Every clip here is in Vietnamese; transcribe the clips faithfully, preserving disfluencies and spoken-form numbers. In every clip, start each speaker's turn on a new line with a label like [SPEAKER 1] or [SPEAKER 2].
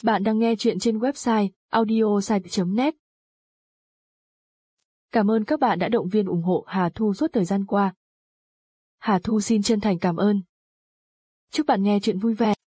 [SPEAKER 1] Bạn đang nghe chuyện trên website audiosite chấm net. Cảm ơn các bạn đã động viên ủng hộ Hà Thu suốt thời gian qua. Hà Thu xin chân thành cảm ơn. Chúc bạn nghe chuyện vui vẻ.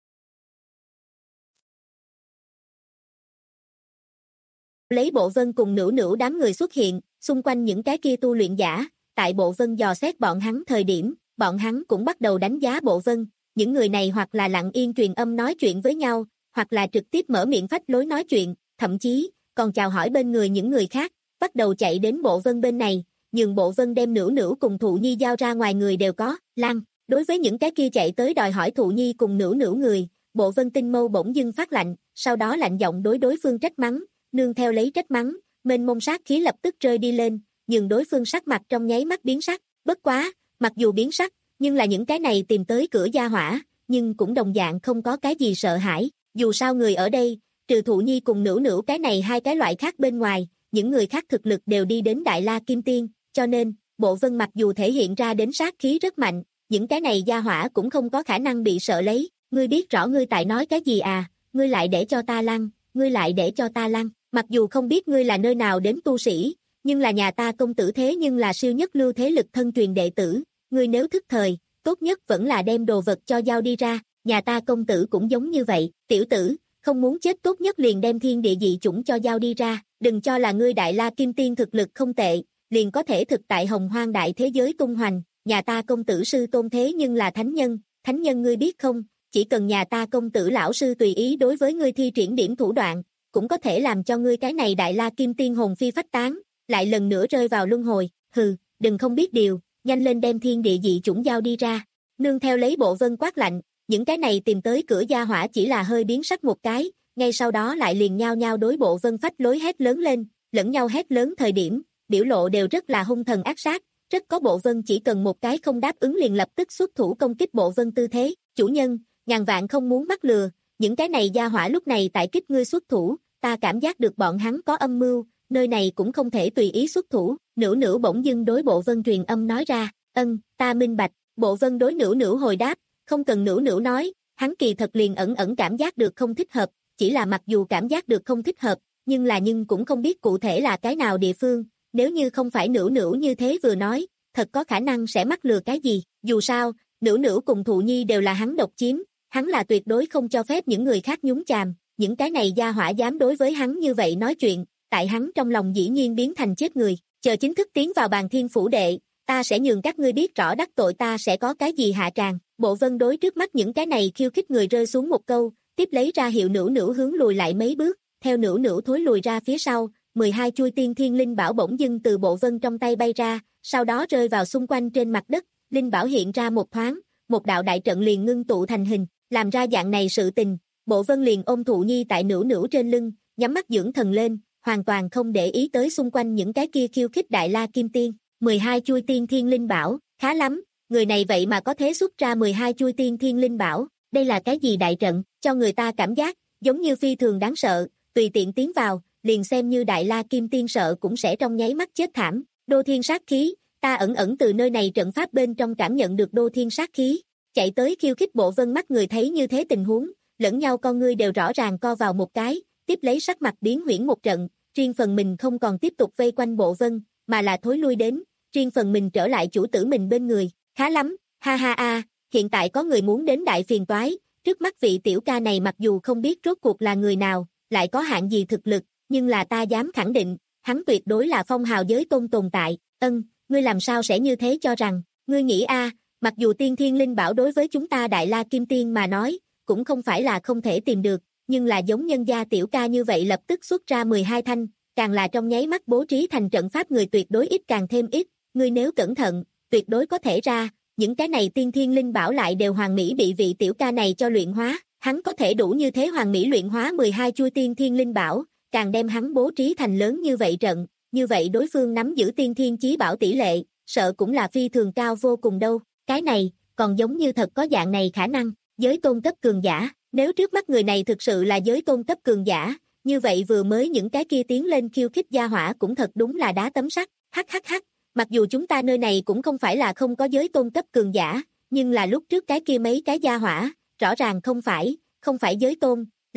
[SPEAKER 2] Lấy Bộ Vân cùng Nữu Nữu đám người xuất hiện, xung quanh những cái kia tu luyện giả, tại Bộ Vân dò xét bọn hắn thời điểm, bọn hắn cũng bắt đầu đánh giá Bộ Vân, những người này hoặc là lặng yên truyền âm nói chuyện với nhau, hoặc là trực tiếp mở miệng phách lối nói chuyện, thậm chí còn chào hỏi bên người những người khác, bắt đầu chạy đến Bộ Vân bên này, nhường Bộ Vân đem Nữu Nữu cùng Thụ Nhi giao ra ngoài người đều có, lăng, đối với những cái kia chạy tới đòi hỏi Thụ Nhi cùng Nữu Nữu người, Bộ Vân tinh mâu bỗng dưng phát lạnh, sau đó lạnh giọng đối đối phương trách mắng, nương theo lấy trách mắng, mênh mông sát khí lập tức rơi đi lên, nhường đối phương sắc mặt trong nháy mắt biến sắc, bất quá, mặc dù biến sắc, nhưng là những cái này tìm tới cửa gia hỏa, nhưng cũng đồng dạng không có cái gì sợ hãi, dù sao người ở đây, trừ Thụ Nhi cùng Nữu Nữu cái này hai cái loại khác bên ngoài, những người khác thực lực đều đi đến Đại La Kim Tiên, cho nên, Bộ Vân mặc dù thể hiện ra đến sát khí rất mạnh, những cái này gia hỏa cũng không có khả năng bị sợ lấy, ngươi biết rõ ngươi tại nói cái gì à, ngươi lại để cho ta lăn, ngươi lại để cho ta lăn, mặc dù không biết ngươi là nơi nào đến tu sĩ, nhưng là nhà ta công tử thế nhưng là siêu nhất lưu thế lực thân truyền đệ tử, ngươi nếu thức thời, tốt nhất vẫn là đem đồ vật cho giao đi ra, nhà ta công tử cũng giống như vậy, tiểu tử, không muốn chết tốt nhất liền đem thiên địa dị chủng cho giao đi ra, đừng cho là ngươi Đại La Kim Tiên thực lực không tệ, liền có thể thực tại hồng hoang đại thế giới tung hoành, nhà ta công tử sư tôn thế nhưng là thánh nhân, thánh nhân ngươi biết không, chỉ cần nhà ta công tử lão sư tùy ý đối với ngươi thi triển điểm thủ đoạn, cũng có thể làm cho ngươi cái này Đại La Kim Tiên hồn phi phách tán, lại lần nữa rơi vào luân hồi, hừ, đừng không biết điều, nhanh lên đem thiên địa dị chủng giao đi ra. Nương theo lấy Bộ Vân quát lạnh, những cái này tìm tới cửa gia hỏa chỉ là hơi biến sắc một cái, ngay sau đó lại liền nhao nhao đối Bộ Vân phách lối hét lớn lên, lẫn nhau hét lớn thời điểm, biểu lộ đều rất là hung thần ác sát, rất có Bộ Vân chỉ cần một cái không đáp ứng liền lập tức xuất thủ công kích Bộ Vân tư thế, chủ nhân, ngàn vạn không muốn mắc lừa, những cái này gia hỏa lúc này tại kích ngươi xuất thủ, ta cảm giác được bọn hắn có âm mưu, nơi này cũng không thể tùy ý xuất thủ, Nữu Nữu bỗng dưng đối Bộ Vân truyền âm nói ra, ân, ta minh bạch, Bộ Vân đối Nữu Nữu hồi đáp, không cần Nữu Nữu nói, hắn kỳ thật liền ẩn ẩn cảm giác được không thích hợp, chỉ là mặc dù cảm giác được không thích hợp, nhưng là nhưng cũng không biết cụ thể là cái nào địa phương, nếu như không phải Nữu Nữu như thế vừa nói, thật có khả năng sẽ mắc lừa cái gì, dù sao, Nữu Nữu cùng Thụ Nhi đều là hắn độc chiếm, hắn là tuyệt đối không cho phép những người khác nhúng chàm, những cái này gia hỏa dám đối với hắn như vậy nói chuyện, tại hắn trong lòng dĩ nhiên biến thành chết người, chờ chính thức tiến vào Bàn Thiên Phủ Đệ, ta sẽ nhường các ngươi biết rõ đắc tội ta sẽ có cái gì hạ tràng. Bộ Vân đối trước mắt những cái này khiêu khích người rơi xuống một câu, tiếp lấy ra hiệu Nữu Nữu hướng lùi lại mấy bước, theo Nữu Nữu thối lùi ra phía sau, mười hai chuôi tiên thiên linh bảo bỗng dưng từ Bộ Vân trong tay bay ra, sau đó rơi vào xung quanh trên mặt đất, linh bảo hiện ra một thoáng, một đạo đại trận liền ngưng tụ thành hình, làm ra dạng này sự tình, Bộ Vân liền ôm Thụ Nhi tại Nữu Nữu trên lưng, nhắm mắt dưỡng thần lên, hoàn toàn không để ý tới xung quanh những cái kia khiêu khích Đại La Kim Tiên, mười hai chuôi tiên thiên linh bảo, khá lắm, người này vậy mà có thể xuất ra mười hai chuôi tiên thiên linh bảo, đây là cái gì đại trận, cho người ta cảm giác, giống như phi thường đáng sợ, tùy tiện tiến vào, liền xem như Đại La Kim Tiên sợ cũng sẽ trong nháy mắt chết thảm, đô thiên sát khí, ta ẩn ẩn từ nơi này trận pháp bên trong cảm nhận được đô thiên sát khí, chạy tới khiêu khích Bộ Vân mắt người thấy như thế tình huống, lẫn nhau con ngươi đều rõ ràng co vào một cái, tiếp lấy sắc mặt biến huyễn một trận, riêng phần mình không còn tiếp tục vây quanh Bộ Vân, mà là thối lui đến, riêng phần mình trở lại chủ tử mình bên người, khá lắm, ha ha a, hiện tại có người muốn đến đại phiền toái, trước mắt vị tiểu ca này mặc dù không biết rốt cuộc là người nào, lại có hạng gì thực lực, nhưng là ta dám khẳng định, hắn tuyệt đối là phong hào giới tôn tồn tại, ân, ngươi làm sao sẽ như thế cho rằng, ngươi nghĩ a, mặc dù tiên thiên linh bảo đối với chúng ta Đại La Kim Tiên mà nói, cũng không phải là không thể tìm được, nhưng là giống nhân gia tiểu ca như vậy lập tức xuất ra mười hai thanh, càng là trong nháy mắt bố trí thành trận pháp người tuyệt đối ít càng thêm ít, ngươi nếu cẩn thận, tuyệt đối có thể ra, những cái này tiên thiên linh bảo lại đều hoàn mỹ bị vị tiểu ca này cho luyện hóa, hắn có thể đủ như thế hoàn mỹ luyện hóa mười hai chuôi tiên thiên linh bảo, càng đem hắn bố trí thành lớn như vậy trận, như vậy đối phương nắm giữ tiên thiên chí bảo tỷ lệ, sợ cũng là phi thường cao vô cùng đâu, cái này, còn giống như thật có dạng này khả năng, giới tôn cấp cường giả, nếu trước mắt người này thực sự là giới tôn cấp cường giả, như vậy vừa mới những cái kia tiến lên khiêu khích gia hỏa cũng thật đúng là đá tấm sắt, hắc hắc hắc, mặc dù chúng ta nơi này cũng không phải là không có giới tôn cấp cường giả, nhưng là lúc trước cái kia mấy cái gia hỏa, rõ ràng không phải, không phải giới tôn,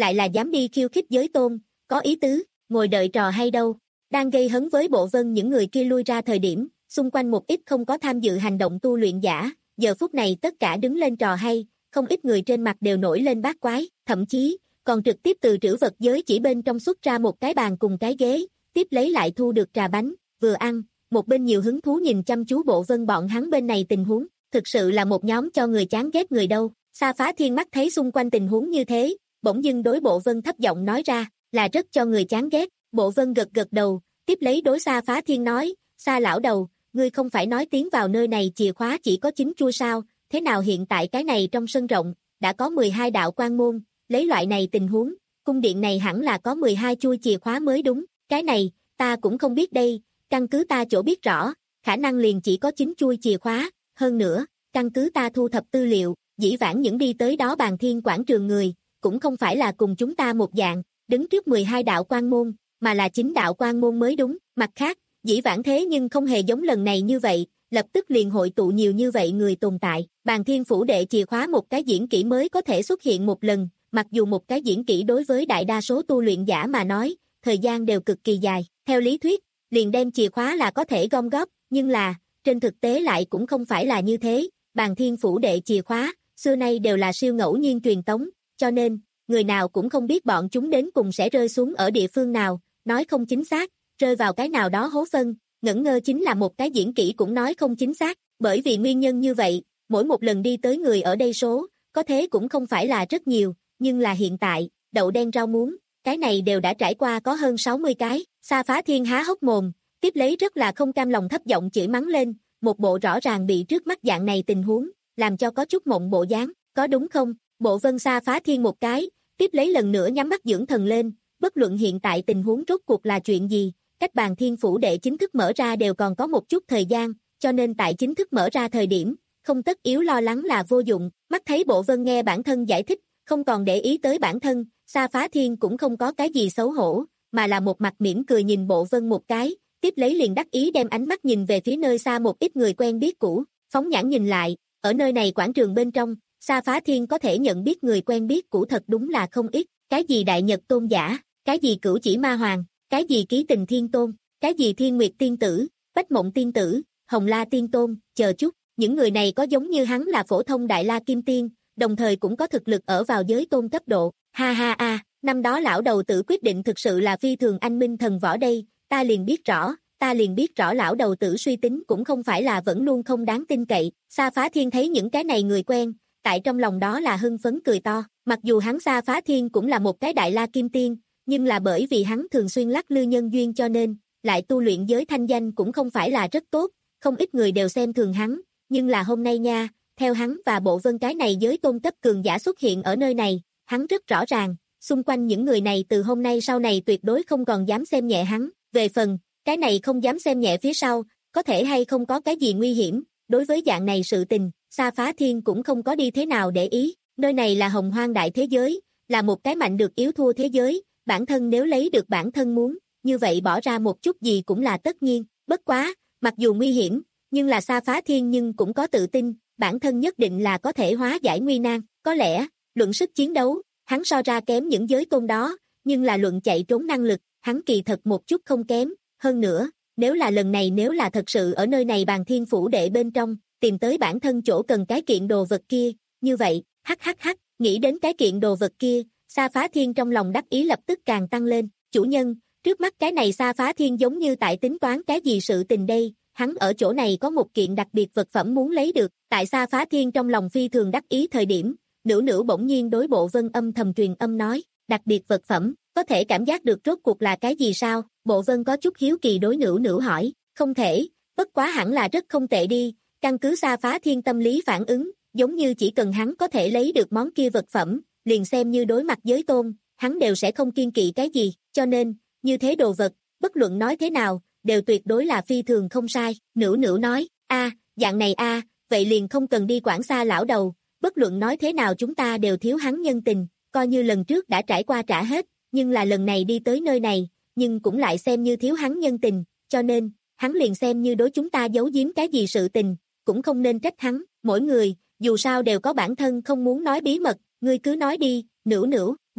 [SPEAKER 2] lại là dám đi khiêu khích giới tôn, có ý tứ, ngồi đợi trò hay đâu. Đang gây hấn với Bộ Vân những người kia lui ra thời điểm, xung quanh một ít không có tham dự hành động tu luyện giả, giờ phút này tất cả đứng lên trò hay, không ít người trên mặt đều nổi lên bát quái, thậm chí, còn trực tiếp từ trữ vật giới chỉ bên trong xuất ra một cái bàn cùng cái ghế, tiếp lấy lại thu được trà bánh, vừa ăn, một bên nhiều hứng thú nhìn chăm chú Bộ Vân bọn hắn bên này tình huống, thực sự là một nhóm cho người chán ghét người đâu. Sa Phá Thiên mắt thấy xung quanh tình huống như thế, bỗng dưng đối Bộ Vân thấp giọng nói ra, là rất cho người chán ghét. Bộ Vân gật gật đầu, tiếp lấy đối Sa Phá Thiên nói, Sa lão đầu, ngươi không phải nói tiến vào nơi này chìa khóa chỉ có chín chuôi sao, thế nào hiện tại cái này trong sân rộng, đã có mười hai đạo quan môn, lấy loại này tình huống, cung điện này hẳn là có mười hai chuôi chìa khóa mới đúng, cái này, ta cũng không biết đây, căn cứ ta chỗ biết rõ, khả năng liền chỉ có chín chuôi chìa khóa, hơn nữa, căn cứ ta thu thập tư liệu, dĩ vãng những đi tới đó Bàn Thiên quảng trường người, cũng không phải là cùng chúng ta một dạng, đứng trước mười hai đạo quan môn, mà là chín đạo quan môn mới đúng, mặt khác, dĩ vãng thế nhưng không hề giống lần này như vậy, lập tức liền hội tụ nhiều như vậy người tồn tại, Bàn Thiên phủ đệ chìa khóa một cái diễn kỹ mới có thể xuất hiện một lần, mặc dù một cái diễn kỹ đối với đại đa số tu luyện giả mà nói, thời gian đều cực kỳ dài, theo lý thuyết, liền đem chìa khóa là có thể gom góp, nhưng là, trên thực tế lại cũng không phải là như thế, Bàn Thiên phủ đệ chìa khóa, xưa nay đều là siêu ngẫu nhiên truyền tống, cho nên, người nào cũng không biết bọn chúng đến cùng sẽ rơi xuống ở địa phương nào, nói không chính xác, rơi vào cái nào đó hố phân, ngẩn ngơ chính là một cái diễn kỹ cũng nói không chính xác, bởi vì nguyên nhân như vậy, mỗi một lần đi tới người ở đây số, có thế cũng không phải là rất nhiều, nhưng là hiện tại, đậu đen rau muống, cái này đều đã trải qua có hơn sáu mươi cái, Sa Phá Thiên há hốc mồm, tiếp lấy rất là không cam lòng thấp giọng chửi mắng lên, một bộ rõ ràng bị trước mắt dạng này tình huống, làm cho có chút mộng bộ dáng, có đúng không? Bộ Vân Sa Phá Thiên một cái, tiếp lấy lần nữa nhắm mắt dưỡng thần lên, bất luận hiện tại tình huống rốt cuộc là chuyện gì, cách Bàn Thiên phủ đệ chính thức mở ra đều còn có một chút thời gian, cho nên tại chính thức mở ra thời điểm, không tất yếu lo lắng là vô dụng, mắt thấy Bộ Vân nghe bản thân giải thích, không còn để ý tới bản thân, Sa Phá Thiên cũng không có cái gì xấu hổ, mà là một mặt mỉm cười nhìn Bộ Vân một cái, tiếp lấy liền đắc ý đem ánh mắt nhìn về phía nơi xa một ít người quen biết cũ, phóng nhãn nhìn lại, ở nơi này quảng trường bên trong, Sa Phá Thiên có thể nhận biết người quen biết cũ thật đúng là không ít, cái gì Đại Nhật Tôn giả, cái gì Cửu Chỉ Ma Hoàng, cái gì Ký Tình Thiên Tôn, cái gì Thiên Nguyệt Tiên Tử, Bách Mộng Tiên Tử, Hồng La Tiên Tôn, chờ chút, những người này có giống như hắn là phổ thông Đại La Kim Tiên, đồng thời cũng có thực lực ở vào giới tôn cấp độ, ha ha a, năm đó lão đầu tử quyết định thực sự là phi thường anh minh thần võ đây, ta liền biết rõ, ta liền biết rõ lão đầu tử suy tính cũng không phải là vẫn luôn không đáng tin cậy, Sa Phá Thiên thấy những cái này người quen, tại trong lòng đó là hưng phấn cười to, mặc dù hắn Sa Phá Thiên cũng là một cái Đại La Kim Tiên, nhưng là bởi vì hắn thường xuyên lắc lư nhân duyên cho nên, lại tu luyện giới thanh danh cũng không phải là rất tốt, không ít người đều xem thường hắn, nhưng là hôm nay nha, theo hắn và Bộ Vân cái này giới tôn cấp cường giả xuất hiện ở nơi này, hắn rất rõ ràng, xung quanh những người này từ hôm nay sau này tuyệt đối không còn dám xem nhẹ hắn, về phần, cái này không dám xem nhẹ phía sau, có thể hay không có cái gì nguy hiểm, đối với dạng này sự tình, Sa Phá Thiên cũng không có đi thế nào để ý, nơi này là hồng hoang đại thế giới, là một cái mạnh được yếu thua thế giới, bản thân nếu lấy được bản thân muốn, như vậy bỏ ra một chút gì cũng là tất nhiên, bất quá, mặc dù nguy hiểm, nhưng là Sa Phá Thiên nhưng cũng có tự tin, bản thân nhất định là có thể hóa giải nguy nan, có lẽ, luận sức chiến đấu, hắn so ra kém những giới tôn đó, nhưng là luận chạy trốn năng lực, hắn kỳ thật một chút không kém, hơn nữa, nếu là lần này nếu là thật sự ở nơi này Bàn Thiên phủ đệ bên trong, tìm tới bản thân chỗ cần cái kiện đồ vật kia, như vậy, hắc hắc hắc, nghĩ đến cái kiện đồ vật kia, Sa Phá Thiên trong lòng đắc ý lập tức càng tăng lên, chủ nhân, trước mắt cái này Sa Phá Thiên giống như tại tính toán cái gì sự tình đây, hắn ở chỗ này có một kiện đặc biệt vật phẩm muốn lấy được, tại Sa Phá Thiên trong lòng phi thường đắc ý thời điểm, Nữu Nữu bỗng nhiên đối Bộ Vân âm thầm truyền âm nói, đặc biệt vật phẩm, có thể cảm giác được rốt cuộc là cái gì sao, Bộ Vân có chút hiếu kỳ đối Nữu Nữu hỏi, không thể, bất quá hẳn là rất không tệ đi, căn cứ Sa Phá Thiên tâm lý phản ứng, giống như chỉ cần hắn có thể lấy được món kia vật phẩm, liền xem như đối mặt giới tôn, hắn đều sẽ không kiên kỵ cái gì, cho nên, như thế đồ vật, bất luận nói thế nào, đều tuyệt đối là phi thường không sai, Nữu Nữu nói, a, dạng này a, vậy liền không cần đi quản Sa lão đầu, bất luận nói thế nào chúng ta đều thiếu hắn nhân tình, coi như lần trước đã trải qua trả hết, nhưng là lần này đi tới nơi này, nhưng cũng lại xem như thiếu hắn nhân tình, cho nên, hắn liền xem như đối chúng ta giấu giếm cái gì sự tình, cũng không nên trách hắn, mỗi người, dù sao đều có bản thân không muốn nói bí mật, ngươi cứ nói đi, Nữu Nữu,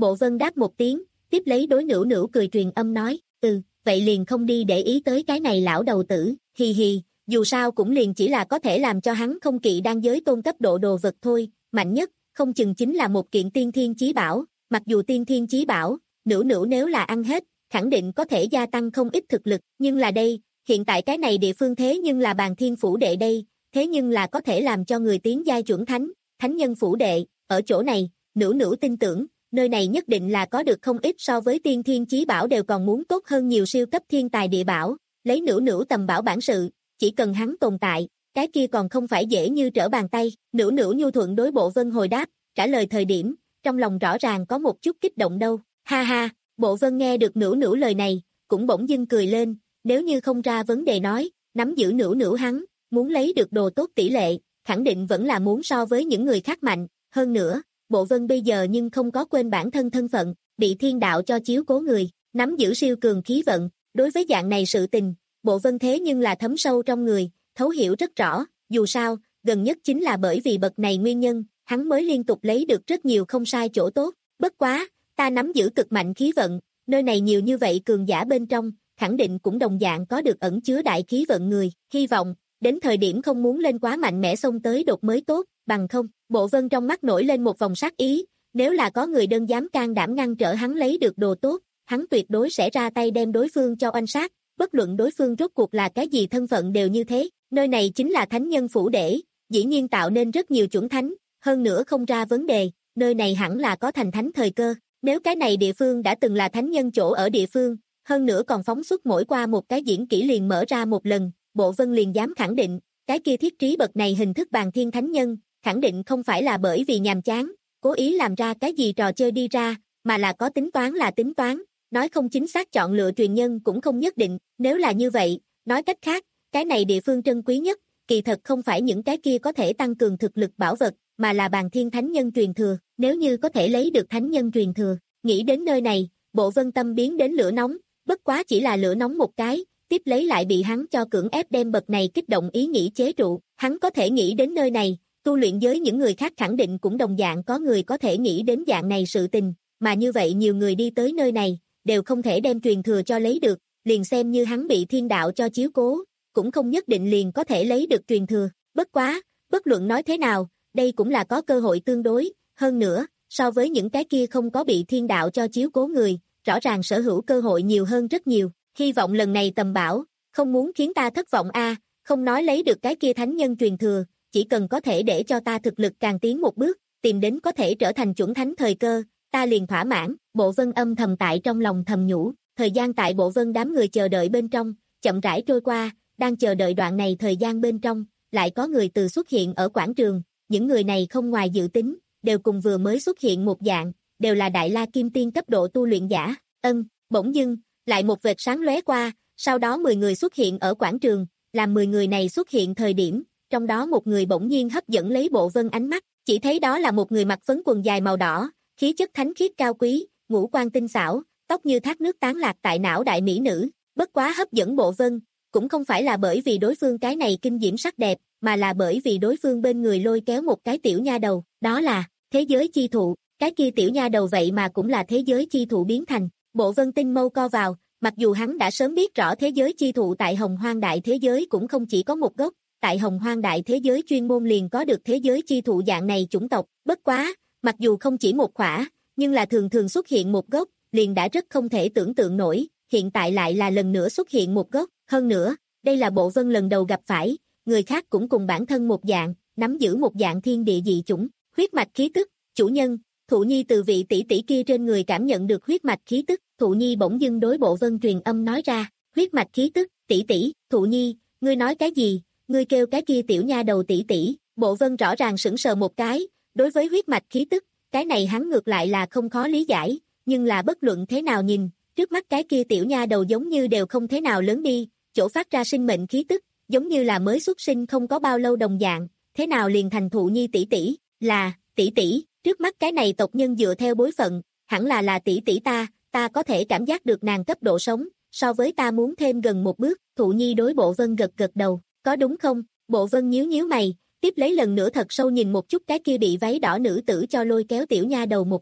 [SPEAKER 2] Bộ Vân đáp một tiếng, tiếp lấy đối Nữu Nữu cười truyền âm nói, ừ, vậy liền không đi để ý tới cái này lão đầu tử, hi hi, dù sao cũng liền chỉ là có thể làm cho hắn không kỵ đan giới tôn cấp độ đồ vật thôi, mạnh nhất, không chừng chính là một kiện tiên thiên chí bảo, mặc dù tiên thiên chí bảo, Nữu Nữu nếu là ăn hết, khẳng định có thể gia tăng không ít thực lực, nhưng là đây, hiện tại cái này địa phương thế nhưng là Bàn Thiên phủ đệ đây, thế nhưng là có thể làm cho người tiến giai chuẩn thánh, thánh nhân phủ đệ, ở chỗ này, Nữu Nữu tin tưởng, nơi này nhất định là có được không ít so với tiên thiên chí bảo đều còn muốn tốt hơn nhiều siêu cấp thiên tài địa bảo, lấy Nữu Nữu tầm bảo bản sự, chỉ cần hắn tồn tại, cái kia còn không phải dễ như trở bàn tay. Nữu Nữu nhu thuận đối Bộ Vân hồi đáp, trả lời thời điểm, trong lòng rõ ràng có một chút kích động đâu, ha ha. Bộ Vân nghe được Nữu Nữu lời này, cũng bỗng dưng cười lên, nếu như không ra vấn đề nói, nắm giữ Nữu Nữu hắn, muốn lấy được đồ tốt tỷ lệ, khẳng định vẫn là muốn so với những người khác mạnh, hơn nữa, Bộ Vân bây giờ nhưng không có quên bản thân thân phận, bị thiên đạo cho chiếu cố người, nắm giữ siêu cường khí vận, đối với dạng này sự tình, Bộ Vân thế nhưng là thấm sâu trong người, thấu hiểu rất rõ, dù sao, gần nhất chính là bởi vì bậc này nguyên nhân, hắn mới liên tục lấy được rất nhiều không sai chỗ tốt, bất quá, ta nắm giữ cực mạnh khí vận, nơi này nhiều như vậy cường giả bên trong, khẳng định cũng đồng dạng có được ẩn chứa đại khí vận người, hy vọng, đến thời điểm không muốn lên quá mạnh mẽ xông tới đột mới tốt, bằng không, Bộ Vân trong mắt nổi lên một vòng sát ý, nếu là có người đơn dám can đảm ngăn trở hắn lấy được đồ tốt, hắn tuyệt đối sẽ ra tay đem đối phương cho oanh sát, bất luận đối phương rốt cuộc là cái gì thân phận đều như thế, nơi này chính là thánh nhân phủ đệ, dĩ nhiên tạo nên rất nhiều chuẩn thánh, hơn nữa không ra vấn đề, nơi này hẳn là có thành thánh thời cơ, nếu cái này địa phương đã từng là thánh nhân chỗ ở địa phương, hơn nữa còn phóng xuất mỗi qua một cái diễn kỹ liền mở ra một lần, Bộ Vân liền dám khẳng định, cái kia thiết trí bậc này hình thức Bàn Thiên thánh nhân, khẳng định không phải là bởi vì nhàm chán, cố ý làm ra cái gì trò chơi đi ra, mà là có tính toán là tính toán, nói không chính xác chọn lựa truyền nhân cũng không nhất định, nếu là như vậy, nói cách khác, cái này địa phương trân quý nhất, kỳ thật không phải những cái kia có thể tăng cường thực lực bảo vật, mà là Bàn Thiên thánh nhân truyền thừa, nếu như có thể lấy được thánh nhân truyền thừa, nghĩ đến nơi này, Bộ Vân tâm biến đến lửa nóng, bất quá chỉ là lửa nóng một cái, tiếp lấy lại bị hắn cho cưỡng ép đem bậc này kích động ý nghĩ chế trụ, hắn có thể nghĩ đến nơi này, tu luyện giới những người khác khẳng định cũng đồng dạng có người có thể nghĩ đến dạng này sự tình, mà như vậy nhiều người đi tới nơi này, đều không thể đem truyền thừa cho lấy được, liền xem như hắn bị thiên đạo cho chiếu cố, cũng không nhất định liền có thể lấy được truyền thừa, bất quá, bất luận nói thế nào, đây cũng là có cơ hội tương đối, hơn nữa, so với những cái kia không có bị thiên đạo cho chiếu cố người, rõ ràng sở hữu cơ hội nhiều hơn rất nhiều, hy vọng lần này tầm bảo, không muốn khiến ta thất vọng a, không nói lấy được cái kia thánh nhân truyền thừa, chỉ cần có thể để cho ta thực lực càng tiến một bước, tìm đến có thể trở thành chuẩn thánh thời cơ, ta liền thỏa mãn. Bộ Vân âm thầm tại trong lòng thầm nhủ, thời gian tại Bộ Vân đám người chờ đợi bên trong, chậm rãi trôi qua, đang chờ đợi đoạn này thời gian bên trong, lại có người từ xuất hiện ở quảng trường, những người này không ngoài dự tính, đều cùng vừa mới xuất hiện một dạng, đều là Đại La Kim Tiên cấp độ tu luyện giả, ân, bỗng dưng, lại một vệt sáng lóe qua, sau đó mười người xuất hiện ở quảng trường, làm mười người này xuất hiện thời điểm, trong đó một người bỗng nhiên hấp dẫn lấy Bộ Vân ánh mắt, chỉ thấy đó là một người mặc phấn quần dài màu đỏ, khí chất thánh khiết cao quý, ngũ quan tinh xảo, tóc như thác nước tán lạc tại não đại mỹ nữ, bất quá hấp dẫn Bộ Vân, cũng không phải là bởi vì đối phương cái này kinh diễm sắc đẹp, mà là bởi vì đối phương bên người lôi kéo một cái tiểu nha đầu, đó là thế giới chi thụ, cái kia tiểu nha đầu vậy mà cũng là thế giới chi thụ biến thành. Bộ Vân tinh mâu co vào, mặc dù hắn đã sớm biết rõ thế giới chi thụ tại Hồng Hoang đại thế giới cũng không chỉ có một gốc, tại Hồng Hoang đại thế giới chuyên môn liền có được thế giới chi thụ dạng này chủng tộc, bất quá, mặc dù không chỉ một khỏa, nhưng là thường thường xuất hiện một gốc, liền đã rất không thể tưởng tượng nổi, hiện tại lại là lần nữa xuất hiện một gốc, hơn nữa, đây là Bộ Vân lần đầu gặp phải, người khác cũng cùng bản thân một dạng, nắm giữ một dạng thiên địa dị chủng, huyết mạch khí tức, chủ nhân, Thụ Nhi từ vị tỷ tỷ kia trên người cảm nhận được huyết mạch khí tức, Thụ Nhi bỗng dưng đối Bộ Vân truyền âm nói ra, huyết mạch khí tức, tỷ tỷ, Thụ Nhi, ngươi nói cái gì, ngươi kêu cái kia tiểu nha đầu tỷ tỷ, Bộ Vân rõ ràng sững sờ một cái, đối với huyết mạch khí tức, cái này hắn ngược lại là không khó lý giải, nhưng là bất luận thế nào nhìn, trước mắt cái kia tiểu nha đầu giống như đều không thế nào lớn đi, chỗ phát ra sinh mệnh khí tức, giống như là mới xuất sinh không có bao lâu đồng dạng, thế nào liền thành Thụ Nhi tỷ tỷ, là, tỷ tỷ, trước mắt cái này tộc nhân dựa theo bối phận, hẳn là là tỷ tỷ ta, ta có thể cảm giác được nàng cấp độ sống, so với ta muốn thêm gần một bước, Thụ Nhi đối Bộ Vân gật gật đầu, có đúng không? Bộ Vân nhíu nhíu mày, tiếp lấy lần nữa thật sâu nhìn một chút cái kia bị váy đỏ nữ tử cho lôi kéo tiểu nha đầu một cái,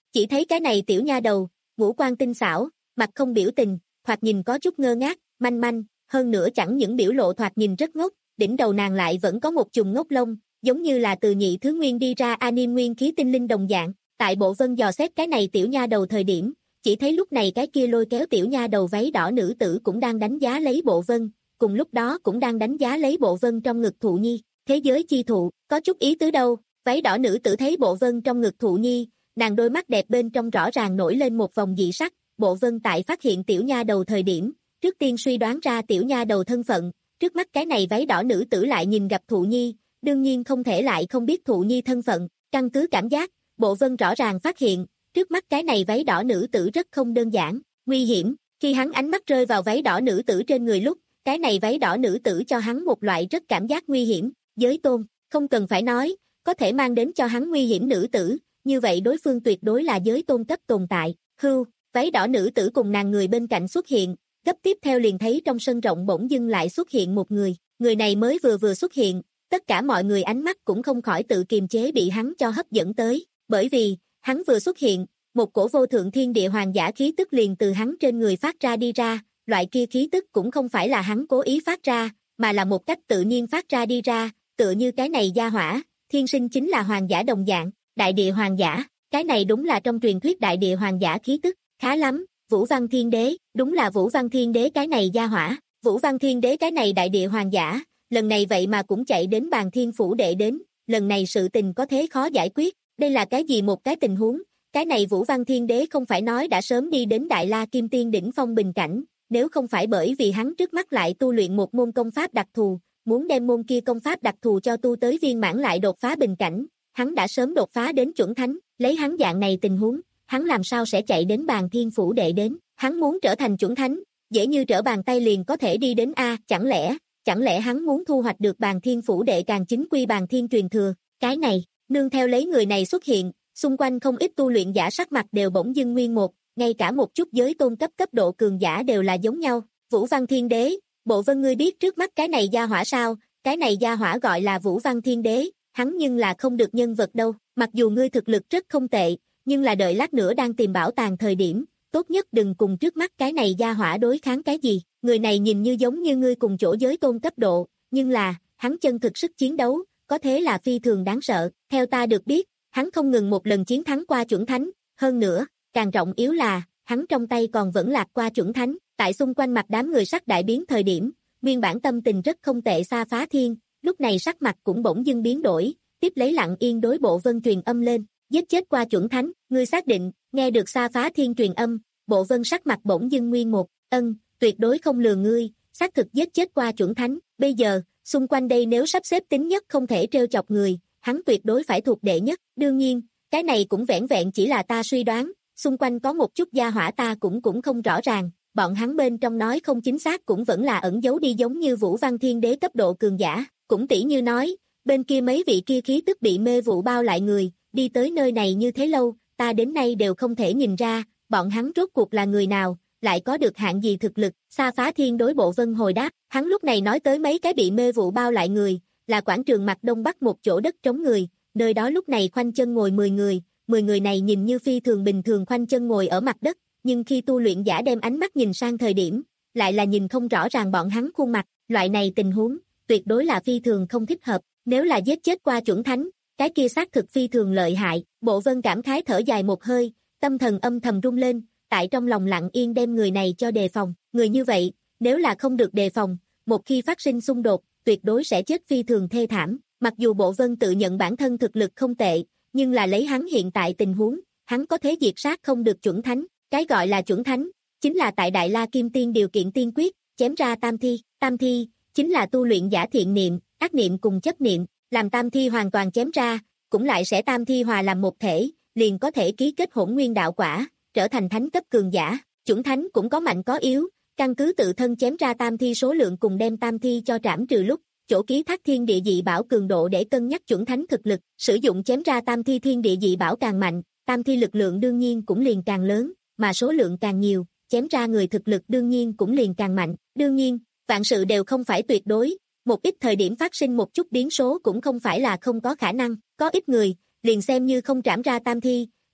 [SPEAKER 2] Chỉ thấy cái này tiểu nha đầu, ngũ quan tinh xảo, mặt không biểu tình, thoạt nhìn có chút ngơ ngác, manh manh, hơn nữa chẳng những biểu lộ thoạt nhìn rất ngốc, đỉnh đầu nàng lại vẫn có một chùm ngốc lông, giống như là từ nhị thứ nguyên đi ra anime nguyên khí tinh linh đồng dạng. Tại Bộ Vân dò xét cái này tiểu nha đầu thời điểm, chỉ thấy lúc này cái kia lôi kéo tiểu nha đầu váy đỏ nữ tử cũng đang đánh giá lấy Bộ Vân, cùng lúc đó cũng đang đánh giá lấy Bộ Vân trong ngực Thụ Nhi, thế giới chi thụ, có chút ý tứ đâu. Váy đỏ nữ tử thấy Bộ Vân trong ngực Thụ Nhi, nàng đôi mắt đẹp bên trong rõ ràng nổi lên một vòng dị sắc. Bộ Vân tại phát hiện tiểu nha đầu thời điểm, trước tiên suy đoán ra tiểu nha đầu thân phận, trước mắt cái này váy đỏ nữ tử lại nhìn gặp Thụ Nhi, đương nhiên không thể lại không biết Thụ Nhi thân phận, căn cứ cảm giác, Bộ Vân rõ ràng phát hiện, trước mắt cái này váy đỏ nữ tử rất không đơn giản, nguy hiểm. Khi hắn ánh mắt rơi vào váy đỏ nữ tử trên người lúc, cái này váy đỏ nữ tử cho hắn một loại rất cảm giác nguy hiểm, giới tôn, không cần phải nói, có thể mang đến cho hắn nguy hiểm nữ tử, như vậy đối phương tuyệt đối là giới tôn cấp tồn tại. Hưu, váy đỏ nữ tử cùng nàng người bên cạnh xuất hiện, gấp tiếp theo liền thấy trong sân rộng bỗng dưng lại xuất hiện một người, người này mới vừa vừa xuất hiện, tất cả mọi người ánh mắt cũng không khỏi tự kiềm chế bị hắn cho hấp dẫn tới, bởi vì, hắn vừa xuất hiện, một cổ vô thượng thiên địa hoàng giả khí tức liền từ hắn trên người phát ra đi ra, loại kia khí tức cũng không phải là hắn cố ý phát ra, mà là một cách tự nhiên phát ra đi ra, tựa như cái này gia hỏa, thiên sinh chính là hoàng giả đồng dạng, đại địa hoàng giả, cái này đúng là trong truyền thuyết đại địa hoàng giả khí tức, khá lắm, Vũ Văn Thiên Đế, đúng là Vũ Văn Thiên Đế cái này gia hỏa, Vũ Văn Thiên Đế cái này đại địa hoàng giả, lần này vậy mà cũng chạy đến Bàn Thiên Phủ Đệ đến, lần này sự tình có thế khó giải quyết, đây là cái gì một cái tình huống, cái này Vũ Văn Thiên Đế không phải nói đã sớm đi đến Đại La Kim Tiên đỉnh phong bình cảnh, nếu không phải bởi vì hắn trước mắt lại tu luyện một môn công pháp đặc thù, muốn đem môn kia công pháp đặc thù cho tu tới viên mãn lại đột phá bình cảnh, hắn đã sớm đột phá đến chuẩn thánh, lấy hắn dạng này tình huống, hắn làm sao sẽ chạy đến Bàn Thiên Phủ Đệ đến, hắn muốn trở thành chuẩn thánh, dễ như trở bàn tay liền có thể đi đến a, chẳng lẽ, chẳng lẽ hắn muốn thu hoạch được Bàn Thiên Phủ Đệ càng chính quy Bàn Thiên truyền thừa, cái này, nương theo lấy người này xuất hiện, xung quanh không ít tu luyện giả sắc mặt đều bỗng dưng nguyên một, ngay cả một chút giới tôn cấp cấp độ cường giả đều là giống nhau, Vũ Văn Thiên Đế, Bộ Vân ngươi biết trước mắt cái này gia hỏa sao, cái này gia hỏa gọi là Vũ Văn Thiên Đế, hắn nhưng là không được nhân vật đâu, mặc dù ngươi thực lực rất không tệ, nhưng là đợi lát nữa đang tìm bảo tàng thời điểm, tốt nhất đừng cùng trước mắt cái này gia hỏa đối kháng cái gì, người này nhìn như giống như ngươi cùng chỗ giới tôn cấp độ, nhưng là, hắn chân thực sức chiến đấu, có thế là phi thường đáng sợ, theo ta được biết, hắn không ngừng một lần chiến thắng qua chuẩn thánh, hơn nữa, càng trọng yếu là, hắn trong tay còn vẫn lạc qua chuẩn thánh, tại xung quanh mặt đám người sắc đại biến thời điểm, nguyên bản tâm tình rất không tệ Sa Phá Thiên, lúc này sắc mặt cũng bỗng dưng biến đổi, tiếp lấy lặng yên đối Bộ Vân truyền âm lên, giết chết qua chuẩn thánh, ngươi xác định, nghe được Sa Phá Thiên truyền âm, Bộ Vân sắc mặt bỗng dưng nguyên một, ân, tuyệt đối không lừa ngươi, xác thực giết chết qua chuẩn thánh, bây giờ, xung quanh đây nếu sắp xếp tính nhất không thể trêu chọc người, hắn tuyệt đối phải thuộc đệ nhất, đương nhiên, cái này cũng vẻn vẹn chỉ là ta suy đoán, xung quanh có một chút gia hỏa ta cũng cũng không rõ ràng, bọn hắn bên trong nói không chính xác cũng vẫn là ẩn giấu đi giống như Vũ Văn Thiên Đế cấp độ cường giả, cũng tỉ như nói, bên kia mấy vị kia khí tức bị mê vụ bao lại người, đi tới nơi này như thế lâu, ta đến nay đều không thể nhìn ra, bọn hắn rốt cuộc là người nào, lại có được hạng gì thực lực, Sa Phá Thiên đối Bộ Vân hồi đáp, hắn lúc này nói tới mấy cái bị mê vụ bao lại người, là quảng trường mặt đông bắc một chỗ đất trống người, nơi đó lúc này khoanh chân ngồi mười người, mười người này nhìn như phi thường bình thường khoanh chân ngồi ở mặt đất, nhưng khi tu luyện giả đem ánh mắt nhìn sang thời điểm, lại là nhìn không rõ ràng bọn hắn khuôn mặt, loại này tình huống, tuyệt đối là phi thường không thích hợp, nếu là giết chết qua chuẩn thánh, cái kia xác thực phi thường lợi hại, Bộ Vân cảm khái thở dài một hơi, tâm thần âm thầm rung lên, tại trong lòng lặng yên đem người này cho đề phòng, người như vậy, nếu là không được đề phòng, một khi phát sinh xung đột, tuyệt đối sẽ chết phi thường thê thảm, mặc dù Bộ Vân tự nhận bản thân thực lực không tệ, nhưng là lấy hắn hiện tại tình huống, hắn có thế diệt sát không được chuẩn thánh, cái gọi là chuẩn thánh, chính là tại Đại La Kim Tiên điều kiện tiên quyết, chém ra tam thi, tam thi, chính là tu luyện giả thiện niệm, ác niệm cùng chấp niệm, làm tam thi hoàn toàn chém ra, cũng lại sẽ tam thi hòa làm một thể, liền có thể ký kết hỗn nguyên đạo quả, trở thành thánh cấp cường giả, chuẩn thánh cũng có mạnh có yếu, căn cứ tự thân chém ra tam thi số lượng cùng đem tam thi cho trảm trừ lúc, chỗ ký thác thiên địa dị bảo cường độ để cân nhắc chuẩn thánh thực lực, sử dụng chém ra tam thi thiên địa dị bảo càng mạnh, tam thi lực lượng đương nhiên cũng liền càng lớn, mà số lượng càng nhiều, chém ra người thực lực đương nhiên cũng liền càng mạnh, đương nhiên, vạn sự đều không phải tuyệt đối, một ít thời điểm phát sinh một chút biến số cũng không phải là không có khả năng, có ít người, liền xem như không trảm ra tam thi,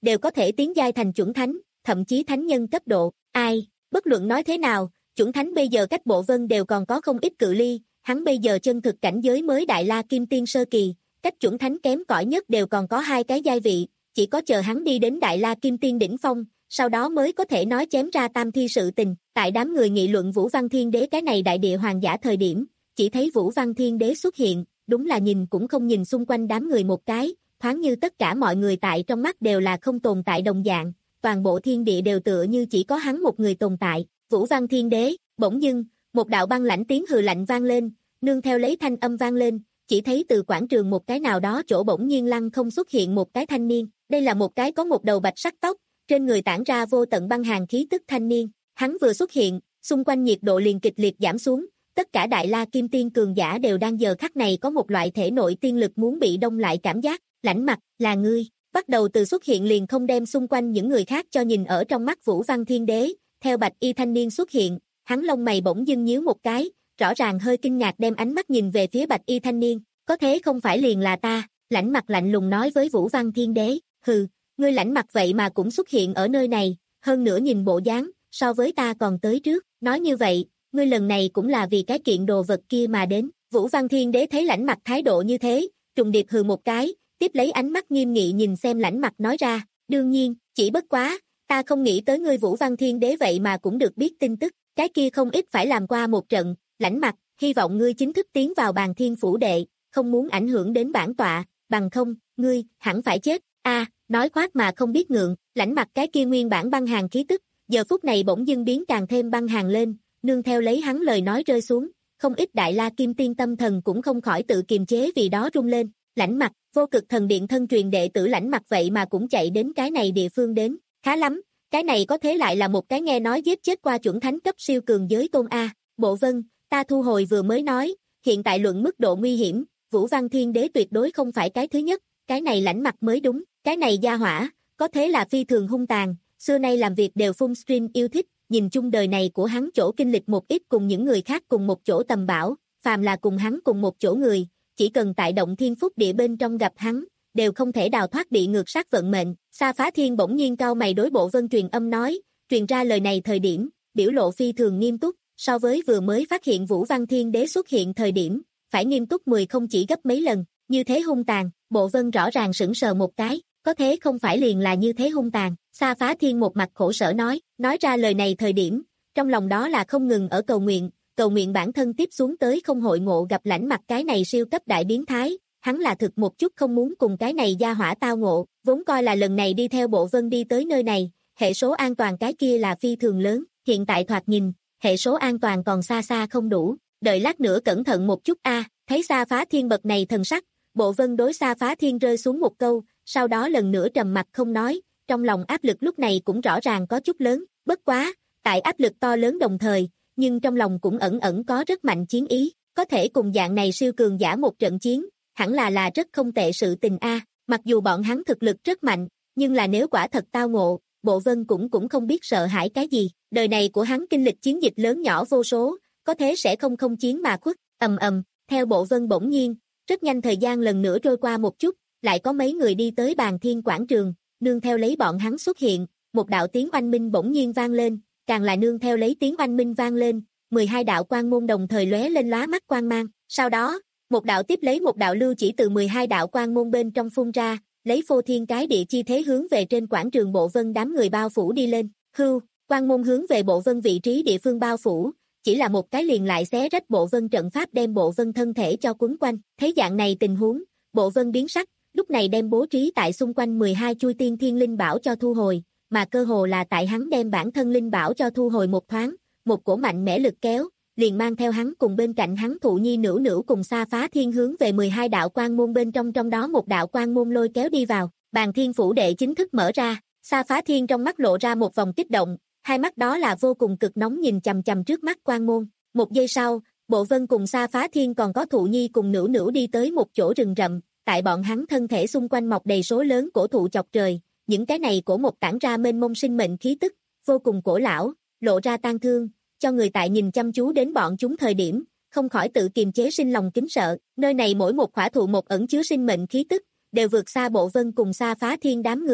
[SPEAKER 2] đều có thể tiến giai thành chuẩn thánh, thậm chí thánh nhân cấp độ. Ai, bất luận nói thế nào, chuẩn thánh bây giờ cách Bộ Vân đều còn có không ít cự ly, hắn bây giờ chân thực cảnh giới mới Đại La Kim Tiên sơ kỳ, cách chuẩn thánh kém cỏi nhất đều còn có hai cái giai vị, chỉ có chờ hắn đi đến Đại La Kim Tiên đỉnh phong, sau đó mới có thể nói chém ra tam thi sự tình. Tại đám người nghị luận Vũ Văn Thiên Đế cái này đại địa hoàng giả thời điểm, chỉ thấy Vũ Văn Thiên Đế xuất hiện, đúng là nhìn cũng không nhìn xung quanh đám người một cái, thoáng như tất cả mọi người tại trong mắt đều là không tồn tại đồng dạng, toàn bộ thiên địa đều tựa như chỉ có hắn một người tồn tại. Vũ Văn Thiên Đế, bỗng dưng, một đạo băng lãnh tiếng hừ lạnh vang lên, nương theo lấy thanh âm vang lên, chỉ thấy từ quảng trường một cái nào đó chỗ bỗng nhiên lăng không xuất hiện một cái thanh niên, đây là một cái có một đầu bạch sắc tóc, trên người tản ra vô tận băng hàn khí tức thanh niên, hắn vừa xuất hiện, xung quanh nhiệt độ liền kịch liệt giảm xuống, tất cả Đại La Kim Tiên cường giả đều đang giờ khắc này có một loại thể nội tiên lực muốn bị đông lại cảm giác. Lãnh Mặc, là ngươi. Bắt đầu từ xuất hiện liền không đem xung quanh những người khác cho nhìn ở trong mắt Vũ Văn Thiên Đế, theo bạch y thanh niên xuất hiện, hắn lông mày bỗng dưng nhíu một cái, rõ ràng hơi kinh ngạc đem ánh mắt nhìn về phía bạch y thanh niên, có thế không phải liền là ta. Lãnh Mặc lạnh lùng nói với Vũ Văn Thiên Đế, hừ, ngươi Lãnh Mặc vậy mà cũng xuất hiện ở nơi này, hơn nữa nhìn bộ dáng, so với ta còn tới trước, nói như vậy, ngươi lần này cũng là vì cái kiện đồ vật kia mà đến. Vũ Văn Thiên Đế thấy Lãnh Mặc thái độ như thế, trùng điệp hừ một cái, tiếp lấy ánh mắt nghiêm nghị nhìn xem Lãnh Mặc nói ra, đương nhiên, chỉ bất quá, ta không nghĩ tới ngươi Vũ Văn Thiên Đế vậy mà cũng được biết tin tức, cái kia không ít phải làm qua một trận. Lãnh Mặc, hy vọng ngươi chính thức tiến vào Bàn Thiên phủ đệ, không muốn ảnh hưởng đến bản tọa, bằng không, ngươi, hẳn phải chết. A, nói khoác mà không biết ngượng. Lãnh Mặc cái kia nguyên bản băng hàn khí tức, giờ phút này bỗng dưng biến càng thêm băng hàn lên, nương theo lấy hắn lời nói rơi xuống, không ít Đại La Kim Tiên tâm thần cũng không khỏi tự kiềm chế vì đó rung lên. Lãnh Mặc, Vô Cực Thần Điện thân truyền đệ tử Lãnh Mặc vậy mà cũng chạy đến cái này địa phương đến, khá lắm, cái này có thế lại là một cái nghe nói giết chết qua chuẩn thánh cấp siêu cường giới tôn a. Bộ Vân, ta thu hồi vừa mới nói, hiện tại luận mức độ nguy hiểm, Vũ Văn Thiên Đế tuyệt đối không phải cái thứ nhất, cái này Lãnh Mặc mới đúng, cái này gia hỏa, có thế là phi thường hung tàn, xưa nay làm việc đều full stream yêu thích, nhìn chung đời này của hắn chỗ kinh lịch một ít cùng những người khác cùng một chỗ tầm bảo, phàm là cùng hắn cùng một chỗ người, chỉ cần tại động thiên phúc địa bên trong gặp hắn, đều không thể đào thoát bị ngược sát vận mệnh. Sa Phá Thiên bỗng nhiên cau mày đối Bộ Vân truyền âm nói, truyền ra lời này thời điểm, biểu lộ phi thường nghiêm túc, so với vừa mới phát hiện Vũ Văn Thiên Đế xuất hiện thời điểm, phải nghiêm túc mười không chỉ gấp mấy lần, như thế hung tàn. Bộ Vân rõ ràng sững sờ một cái, có thế không phải liền là như thế hung tàn. Sa Phá Thiên một mặt khổ sở nói, nói ra lời này thời điểm, trong lòng đó là không ngừng ở cầu nguyện, cầu nguyện bản thân tiếp xuống tới không hội ngộ gặp Lãnh Mặc cái này siêu cấp đại biến thái, hắn là thực một chút không muốn cùng cái này gia hỏa tao ngộ, vốn coi là lần này đi theo Bộ Vân đi tới nơi này, hệ số an toàn cái kia là phi thường lớn, hiện tại thoạt nhìn, hệ số an toàn còn xa xa không đủ, đợi lát nữa cẩn thận một chút a. Thấy Sa Phá Thiên bậc này thần sắc, Bộ Vân đối Sa Phá Thiên rơi xuống một câu, sau đó lần nữa trầm mặt không nói, trong lòng áp lực lúc này cũng rõ ràng có chút lớn, bất quá, tại áp lực to lớn đồng thời, nhưng trong lòng cũng ẩn ẩn có rất mạnh chiến ý, có thể cùng dạng này siêu cường giả một trận chiến, hẳn là là rất không tệ sự tình a. Mặc dù bọn hắn thực lực rất mạnh, nhưng là nếu quả thật tao ngộ, Bộ Vân cũng cũng không biết sợ hãi cái gì, đời này của hắn kinh lịch chiến dịch lớn nhỏ vô số, có thế sẽ không không chiến mà khuất. Ầm ầm, theo Bộ Vân bỗng nhiên, rất nhanh thời gian lần nữa trôi qua một chút, lại có mấy người đi tới Bàn Thiên quảng trường, nương theo lấy bọn hắn xuất hiện, một đạo tiếng oanh minh bỗng nhiên vang lên, càng là nương theo lấy tiếng oanh minh vang lên, mười hai đạo quang môn đồng thời lóe lên lóa mắt quang mang, sau đó, một đạo tiếp lấy một đạo lưu chỉ từ mười hai đạo quang môn bên trong phun ra, lấy phô thiên cái địa chi thế hướng về trên quảng trường Bộ Vân đám người bao phủ đi lên. Hưu, quang môn hướng về Bộ Vân vị trí địa phương bao phủ, chỉ là một cái liền lại xé rách Bộ Vân trận pháp đem Bộ Vân thân thể cho quấn quanh. Thấy dạng này tình huống, Bộ Vân biến sắc, lúc này đem bố trí tại xung quanh mười hai chui tiên thiên linh bảo cho thu hồi, mà cơ hồ là tại hắn đem bản thân linh bảo cho thu hồi một thoáng, một cổ mạnh mẽ lực kéo, liền mang theo hắn cùng bên cạnh hắn Thụ Nhi Nữu Nữu cùng Sa Phá Thiên hướng về mười hai đạo quang môn bên trong, trong đó một đạo quang môn lôi kéo đi vào, Bàn Thiên phủ đệ chính thức mở ra. Sa Phá Thiên trong mắt lộ ra một vòng kích động, hai mắt đó là vô cùng cực nóng nhìn chằm chằm trước mắt quang môn. Một giây sau, Bộ Vân cùng Sa Phá Thiên còn có Thụ Nhi cùng Nữu Nữu đi tới một chỗ rừng rậm, tại bọn hắn thân thể xung quanh mọc đầy số lớn cổ thụ chọc trời, những cái này cổ một tản ra mênh mông sinh mệnh khí tức, vô cùng cổ lão, lộ ra tang thương, cho người tại nhìn chăm chú đến bọn chúng thời điểm, không khỏi tự kiềm chế sinh lòng kính sợ. Nơi này mỗi một khỏa thụ một ẩn chứa sinh mệnh khí tức, đều vượt xa Bộ Vân cùng Sa Phá Thiên đám người,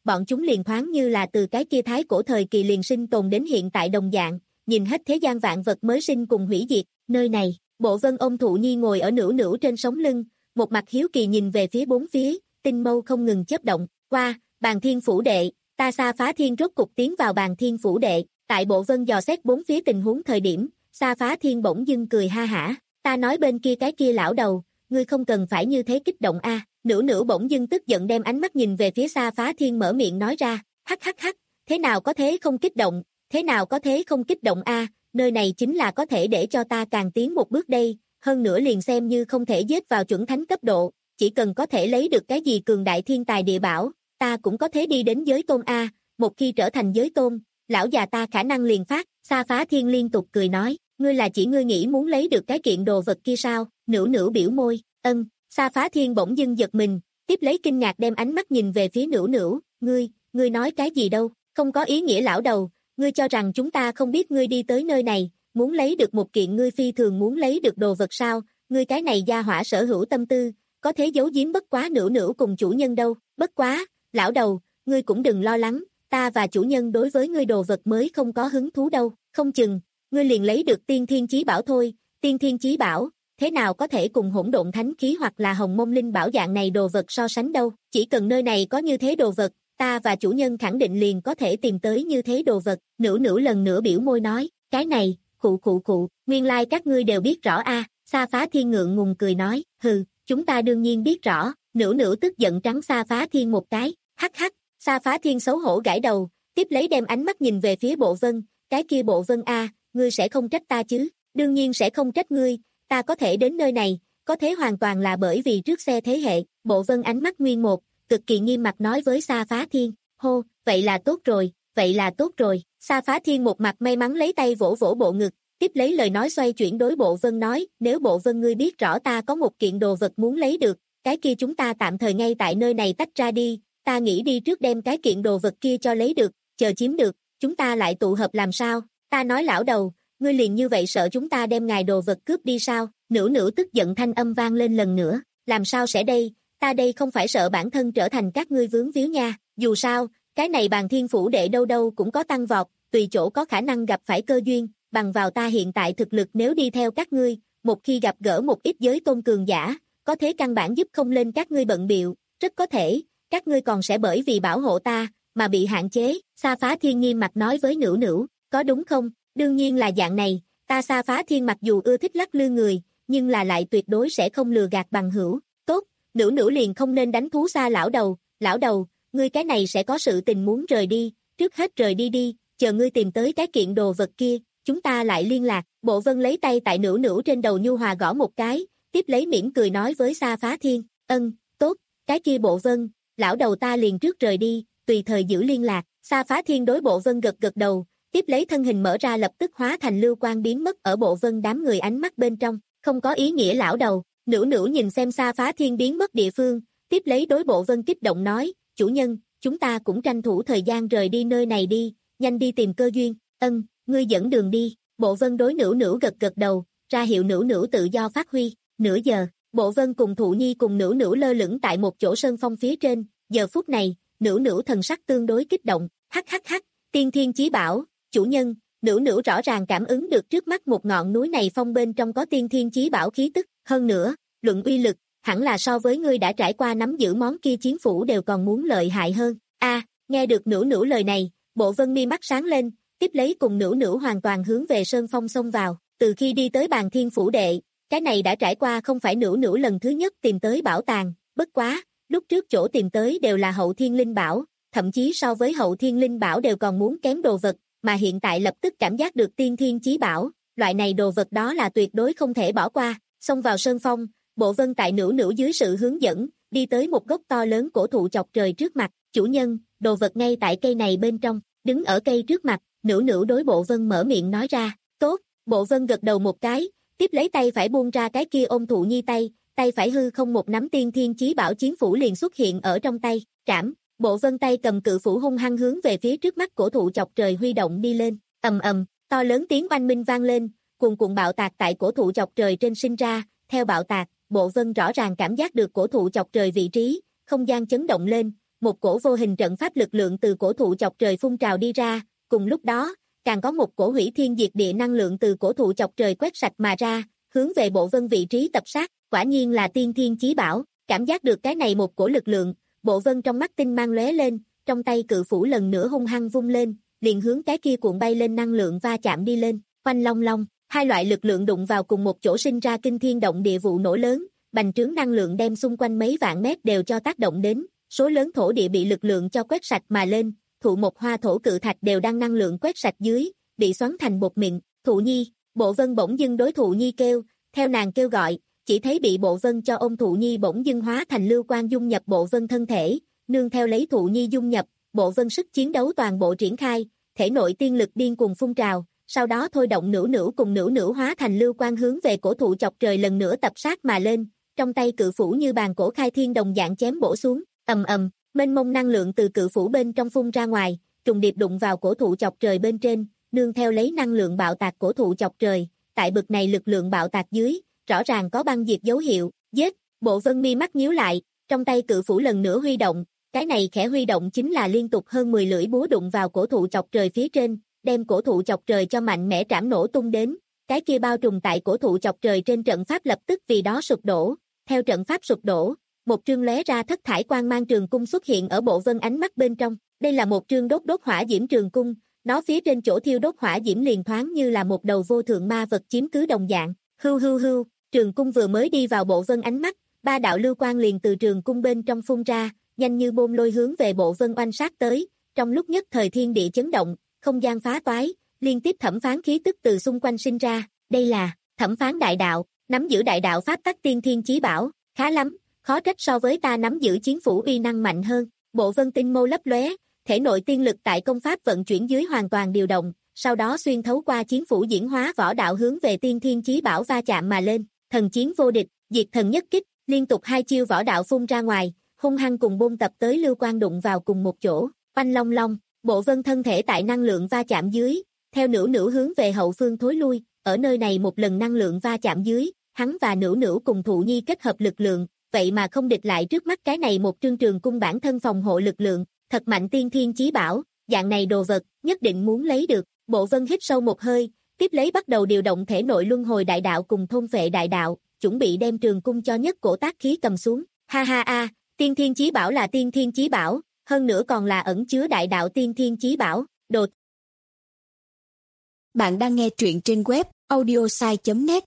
[SPEAKER 2] bọn chúng liền thoáng như là từ cái kia thái cổ thời kỳ liền sinh tồn đến hiện tại đồng dạng, nhìn hết thế gian vạn vật mới sinh cùng hủy diệt, nơi này, Bộ Vân ôm Thụ Nhi ngồi ở nữu nữu trên sống lưng, một mặt hiếu kỳ nhìn về phía bốn phía, tinh mâu không ngừng chớp động, qua, Bàn Thiên Phủ Đệ, ta Sa Phá Thiên rốt cục tiến vào Bàn Thiên Phủ Đệ, tại Bộ Vân dò xét bốn phía tình huống thời điểm, Sa Phá Thiên bỗng dưng cười ha hả, ta nói bên kia cái kia lão đầu, ngươi không cần phải như thế kích động a. Nữu nữu bỗng dưng tức giận đem ánh mắt nhìn về phía Sa Phá Thiên mở miệng nói ra, hắc hắc hắc, thế nào có thế không kích động, thế nào có thế không kích động a, nơi này chính là có thể để cho ta càng tiến một bước đây, hơn nữa liền xem như không thể giết vào chuẩn thánh cấp độ, chỉ cần có thể lấy được cái gì cường đại thiên tài địa bảo, ta cũng có thể đi đến giới tôn a, một khi trở thành giới tôn, lão già ta khả năng liền phát. Sa Phá Thiên liên tục cười nói, ngươi là chỉ ngươi nghĩ muốn lấy được cái kiện đồ vật kia sao? Nữu nữu biểu môi, ân. Sa Phá Thiên bỗng dưng giật mình, tiếp lấy kinh ngạc đem ánh mắt nhìn về phía nữu nữu, ngươi, ngươi nói cái gì đâu, không có ý nghĩa lão đầu, ngươi cho rằng chúng ta không biết ngươi đi tới nơi này, muốn lấy được một kiện ngươi phi thường muốn lấy được đồ vật sao, ngươi cái này gia hỏa sở hữu tâm tư, có thế giấu giếm bất quá nữu nữu cùng chủ nhân đâu, bất quá, lão đầu, ngươi cũng đừng lo lắng, ta và chủ nhân đối với ngươi đồ vật mới không có hứng thú đâu, không chừng, ngươi liền lấy được tiên thiên chí bảo thôi, tiên thiên chí bảo, thế nào có thể cùng hỗn độn thánh khí hoặc là hồng mông linh bảo dạng này đồ vật so sánh đâu, chỉ cần nơi này có như thế đồ vật, ta và chủ nhân khẳng định liền có thể tìm tới như thế đồ vật, nữu nữu lần nữa biểu môi nói, cái này, khụ khụ khụ, nguyên lai like các ngươi đều biết rõ a. À. Sa Phá Thiên ngượng ngùng cười nói, hừ, chúng ta đương nhiên biết rõ, nữu nữu tức giận trắng Sa Phá Thiên một cái, hắc hắc, Sa Phá Thiên xấu hổ gãi đầu, tiếp lấy đem ánh mắt nhìn về phía Bộ Vân, cái kia Bộ Vân a, à, ngươi sẽ không trách ta chứ, đương nhiên sẽ không trách ngươi, ta có thể đến nơi này, có thế hoàn toàn là bởi vì trước xe thế hệ, Bộ Vân ánh mắt nguyên một, cực kỳ nghiêm mặt nói với Sa Phá Thiên, hô, vậy là tốt rồi, vậy là tốt rồi, Sa Phá Thiên một mặt may mắn lấy tay vỗ vỗ bộ ngực, tiếp lấy lời nói xoay chuyển đối Bộ Vân nói, nếu Bộ Vân ngươi biết rõ ta có một kiện đồ vật muốn lấy được, cái kia chúng ta tạm thời ngay tại nơi này tách ra đi, ta nghĩ đi trước đem cái kiện đồ vật kia cho lấy được, chờ chiếm được, chúng ta lại tụ hợp làm sao, ta nói lão đầu, ngươi liền như vậy sợ chúng ta đem ngài đồ vật cướp đi sao, nữu nữu tức giận thanh âm vang lên lần nữa, làm sao sẽ đây, ta đây không phải sợ bản thân trở thành các ngươi vướng víu nha, dù sao, cái này Bàn Thiên Phủ Đệ đâu đâu cũng có tăng vọt, tùy chỗ có khả năng gặp phải cơ duyên, bằng vào ta hiện tại thực lực nếu đi theo các ngươi, một khi gặp gỡ một ít giới tôn cường giả, có thế căn bản giúp không lên các ngươi bận biệu, rất có thể, các ngươi còn sẽ bởi vì bảo hộ ta, mà bị hạn chế, Sa Phá Thiên nghiêm mặt nói với nữu nữu, có đúng không, đương nhiên là dạng này, ta Sa Phá Thiên mặc dù ưa thích lắc lư người, nhưng là lại tuyệt đối sẽ không lừa gạt bằng hữu, tốt, nữu nữu liền không nên đánh thú xa lão đầu, lão đầu, ngươi cái này sẽ có sự tình muốn rời đi, trước hết rời đi đi, chờ ngươi tìm tới cái kiện đồ vật kia, chúng ta lại liên lạc, Bộ Vân lấy tay tại nữu nữu trên đầu nhu hòa gõ một cái, tiếp lấy mỉm cười nói với Sa Phá Thiên, ân, tốt, cái kia Bộ Vân, lão đầu ta liền trước rời đi, tùy thời giữ liên lạc, Sa Phá Thiên đối Bộ Vân gật gật đầu, tiếp lấy thân hình mở ra lập tức hóa thành lưu quang biến mất ở Bộ Vân đám người ánh mắt bên trong, không có ý nghĩa lão đầu, nữu nữu nhìn xem Sa Phá Thiên biến mất địa phương, tiếp lấy đối Bộ Vân kích động nói, chủ nhân, chúng ta cũng tranh thủ thời gian rời đi nơi này đi, nhanh đi tìm cơ duyên, ân, ngươi dẫn đường đi, Bộ Vân đối nữu nữu gật gật đầu, ra hiệu nữu nữu tự do phát huy, nửa giờ, Bộ Vân cùng Thụ Nhi cùng nữu nữu lơ lửng tại một chỗ sơn phong phía trên, giờ phút này, nữu nữu thần sắc tương đối kích động, hắc hắc hắc, tiên thiên chí bảo, chủ nhân, nữu nữu rõ ràng cảm ứng được trước mắt một ngọn núi này phong bên trong có tiên thiên chí bảo khí tức, hơn nữa, luận uy lực, hẳn là so với ngươi đã trải qua nắm giữ món kia chiến phủ đều còn muốn lợi hại hơn, a, nghe được nữu nữu lời này, Bộ Vân mi mắt sáng lên, tiếp lấy cùng nữu nữu hoàn toàn hướng về sơn phong xông vào, từ khi đi tới Bàn Thiên Phủ Đệ, cái này đã trải qua không phải nữu nữu lần thứ nhất tìm tới bảo tàng, bất quá, lúc trước chỗ tìm tới đều là hậu thiên linh bảo, thậm chí so với hậu thiên linh bảo đều còn muốn kém đồ vật, mà hiện tại lập tức cảm giác được tiên thiên chí bảo, loại này đồ vật đó là tuyệt đối không thể bỏ qua, xông vào sơn phong, Bộ Vân tại nữu nữu dưới sự hướng dẫn, đi tới một gốc to lớn cổ thụ chọc trời trước mặt, chủ nhân, đồ vật ngay tại cây này bên trong, đứng ở cây trước mặt, nữu nữu đối Bộ Vân mở miệng nói ra, tốt, Bộ Vân gật đầu một cái, tiếp lấy tay phải buông ra cái kia ôm Thụ Nhi tay, tay phải hư không một nắm tiên thiên chí bảo chiến phủ liền xuất hiện ở trong tay, trảm, Bộ Vân tay cầm cự phủ hung hăng hướng về phía trước mắt cổ thụ chọc trời huy động đi lên, ầm ầm, to lớn tiếng oanh minh vang lên, cuồn cuộn bạo tạc tại cổ thụ chọc trời trên sinh ra, theo bạo tạc, Bộ Vân rõ ràng cảm giác được cổ thụ chọc trời vị trí, không gian chấn động lên, một cổ vô hình trận pháp lực lượng từ cổ thụ chọc trời phun trào đi ra, cùng lúc đó, càng có một cổ hủy thiên diệt địa năng lượng từ cổ thụ chọc trời quét sạch mà ra, hướng về Bộ Vân vị trí tập sát, quả nhiên là tiên thiên chí bảo, cảm giác được cái này một cổ lực lượng, Bộ Vân trong mắt tinh mang lóe lên, trong tay cự phủ lần nữa hung hăng vung lên, liền hướng cái kia cuộn bay lên năng lượng va chạm đi lên, oanh long long, hai loại lực lượng đụng vào cùng một chỗ sinh ra kinh thiên động địa vụ nổ lớn, bành trướng năng lượng đem xung quanh mấy vạn mét đều cho tác động đến, số lớn thổ địa bị lực lượng cho quét sạch mà lên, thụ một hoa thổ cự thạch đều đang năng lượng quét sạch dưới, bị xoắn thành bột mịn, Thụ Nhi, Bộ Vân bỗng dưng đối Thụ Nhi kêu, theo nàng kêu gọi, chỉ thấy bị Bộ Vân cho ôm Thụ Nhi bỗng dưng hóa thành lưu quang dung nhập Bộ Vân thân thể, nương theo lấy Thụ Nhi dung nhập, Bộ Vân sức chiến đấu toàn bộ triển khai, thể nội tiên lực điên cuồng phun trào, sau đó thôi động nửu nửu cùng nửu nửu hóa thành lưu quang hướng về cổ thụ chọc trời lần nữa tập sát mà lên, trong tay cự phủ như bàn cổ khai thiên đồng dạng chém bổ xuống, ầm ầm, mênh mông năng lượng từ cự phủ bên trong phun ra ngoài, trùng điệp đụng vào cổ thụ chọc trời bên trên, nương theo lấy năng lượng bạo tạc cổ thụ chọc trời, tại bực này lực lượng bạo tạc dưới, rõ ràng có băng diệt dấu hiệu, giết, Bộ Vân mi mắt nhíu lại, trong tay cự phủ lần nữa huy động, cái này khẽ huy động chính là liên tục hơn mười lưỡi búa đụng vào cổ thụ chọc trời phía trên, đem cổ thụ chọc trời cho mạnh mẽ trảm nổ tung đến, cái kia bao trùm tại cổ thụ chọc trời trên trận pháp lập tức vì đó sụp đổ, theo trận pháp sụp đổ, một trương lóe ra thất thải quang mang trường cung xuất hiện ở Bộ Vân ánh mắt bên trong, đây là một trương đốt đốt hỏa diễm trường cung, nó phía trên chỗ thiêu đốt hỏa diễm liền thoáng như là một đầu vô thượng ma vật chiếm cứ đồng dạng, hưu hưu hưu, trường cung vừa mới đi vào Bộ Vân ánh mắt, ba đạo lưu quang liền từ trường cung bên trong phun ra, nhanh như bom lôi hướng về Bộ Vân oanh sát tới, trong lúc nhất thời thiên địa chấn động, không gian phá toái, liên tiếp thẩm phán khí tức từ xung quanh sinh ra, đây là thẩm phán đại đạo, nắm giữ đại đạo pháp tắc tiên thiên chí bảo, khá lắm, khó trách so với ta nắm giữ chiến phủ uy năng mạnh hơn, Bộ Vân tinh mâu lấp lóe, thể nội tiên lực tại công pháp vận chuyển dưới hoàn toàn điều động, sau đó xuyên thấu qua chiến phủ diễn hóa võ đạo hướng về tiên thiên chí bảo va chạm mà lên, thần chiến vô địch, diệt thần nhất kích, liên tục hai chiêu võ đạo phun ra ngoài, hung hăng cùng bôn tập tới lưu quang đụng vào cùng một chỗ, oanh long long, Bộ Vân thân thể tại năng lượng va chạm dưới, theo nửu nửu hướng về hậu phương thối lui, ở nơi này một lần năng lượng va chạm dưới, hắn và nửu nửu cùng Thụ Nhi kết hợp lực lượng, vậy mà không địch lại trước mắt cái này một trương trường cung bản thân phòng hộ lực lượng, thật mạnh tiên thiên chí bảo, dạng này đồ vật, nhất định muốn lấy được, Bộ Vân hít sâu một hơi, tiếp lấy bắt đầu điều động thể nội luân hồi đại đạo cùng thôn phệ đại đạo, chuẩn bị đem trường cung cho nhất cổ tác khí cầm xuống, ha ha a, tiên thiên chí bảo là tiên thiên chí bảo, hơn nữa còn là ẩn chứa đại đạo tiên thiên chí bảo, đột.
[SPEAKER 3] Bạn đang nghe truyện trên web audiosai chấm net.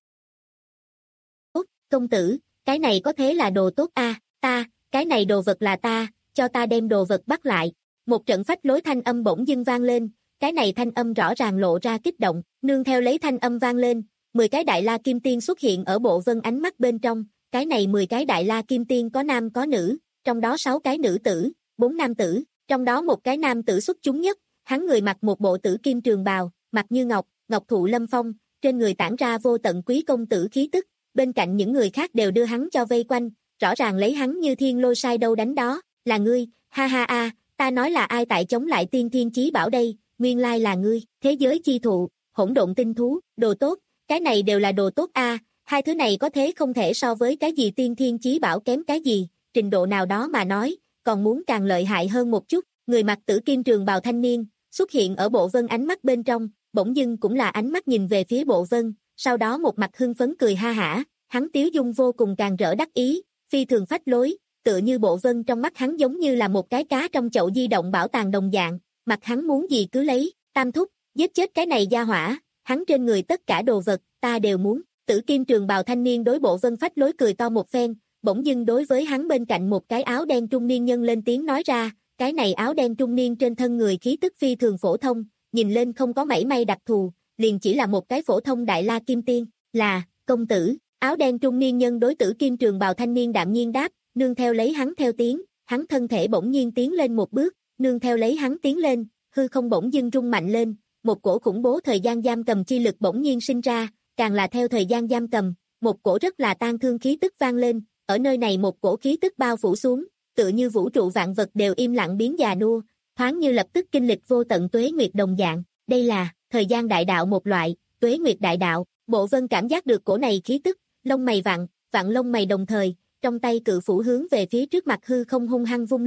[SPEAKER 2] Công tử, cái này có thế là đồ tốt a, à, ta, cái này đồ vật là ta, cho ta đem đồ vật bắt lại. Một trận phách lối thanh âm bỗng dưng vang lên, cái này thanh âm rõ ràng lộ ra kích động, nương theo lấy thanh âm vang lên, mười cái đại la kim tiên xuất hiện ở Bộ Vân ánh mắt bên trong, cái này mười cái đại la kim tiên có nam có nữ, trong đó sáu cái nữ tử, bốn nam tử, trong đó một cái nam tử xuất chúng nhất, hắn người mặc một bộ tử kim trường bào, mặt như ngọc, ngọc thụ lâm phong, trên người tản ra vô tận quý công tử khí tức, bên cạnh những người khác đều đưa hắn cho vây quanh, rõ ràng lấy hắn như thiên lôi sai đâu đánh đó, là ngươi, ha ha a, ta nói là ai tại chống lại tiên thiên chí bảo đây, nguyên lai là ngươi, thế giới chi thụ, hỗn độn tinh thú, đồ tốt, cái này đều là đồ tốt a, à, hai thứ này có thế không thể so với cái gì tiên thiên chí bảo kém cái gì, trình độ nào đó mà nói, còn muốn càng lợi hại hơn một chút, người mặc tử kim trường bào thanh niên, xuất hiện ở Bộ Vân ánh mắt bên trong, bỗng dưng cũng là ánh mắt nhìn về phía Bộ Vân, sau đó một mặt hưng phấn cười ha hả, hắn tiếu dung vô cùng càng rỡ đắc ý, phi thường phách lối, tựa như Bộ Vân trong mắt hắn giống như là một cái cá trong chậu di động bảo tàng đồng dạng, mặt hắn muốn gì cứ lấy, tam thúc, giết chết cái này gia hỏa, hắn trên người tất cả đồ vật, ta đều muốn, tử kim trường bào thanh niên đối Bộ Vân phách lối cười to một phen, bỗng dưng đối với hắn bên cạnh một cái áo đen trung niên nhân lên tiếng nói ra, cái này áo đen trung niên trên thân người khí tức phi thường phổ thông, nhìn lên không có mảy may đặc thù, liền chỉ là một cái phổ thông đại la kim tiên, là, công tử, áo đen trung niên nhân đối tử kim trường bào thanh niên đạm nhiên đáp, nương theo lấy hắn theo tiếng, hắn thân thể bỗng nhiên tiến lên một bước, nương theo lấy hắn tiến lên, hư không bỗng dưng rung mạnh lên, một cổ khủng bố thời gian giam cầm chi lực bỗng nhiên sinh ra, càng là theo thời gian giam cầm, một cổ rất là tang thương khí tức vang lên, ở nơi này một cổ khí tức bao phủ xuống, tựa như vũ trụ vạn vật đều im lặng biến già nua, thoáng như lập tức kinh lịch vô tận tuế nguyệt đồng dạng, đây là thời gian đại đạo một loại, tuế nguyệt đại đạo, Bộ Vân cảm giác được cổ này khí tức, lông mày vặn, vặn lông mày đồng thời, trong tay cự phủ hướng về phía trước mặt hư không hung hăng vung lên,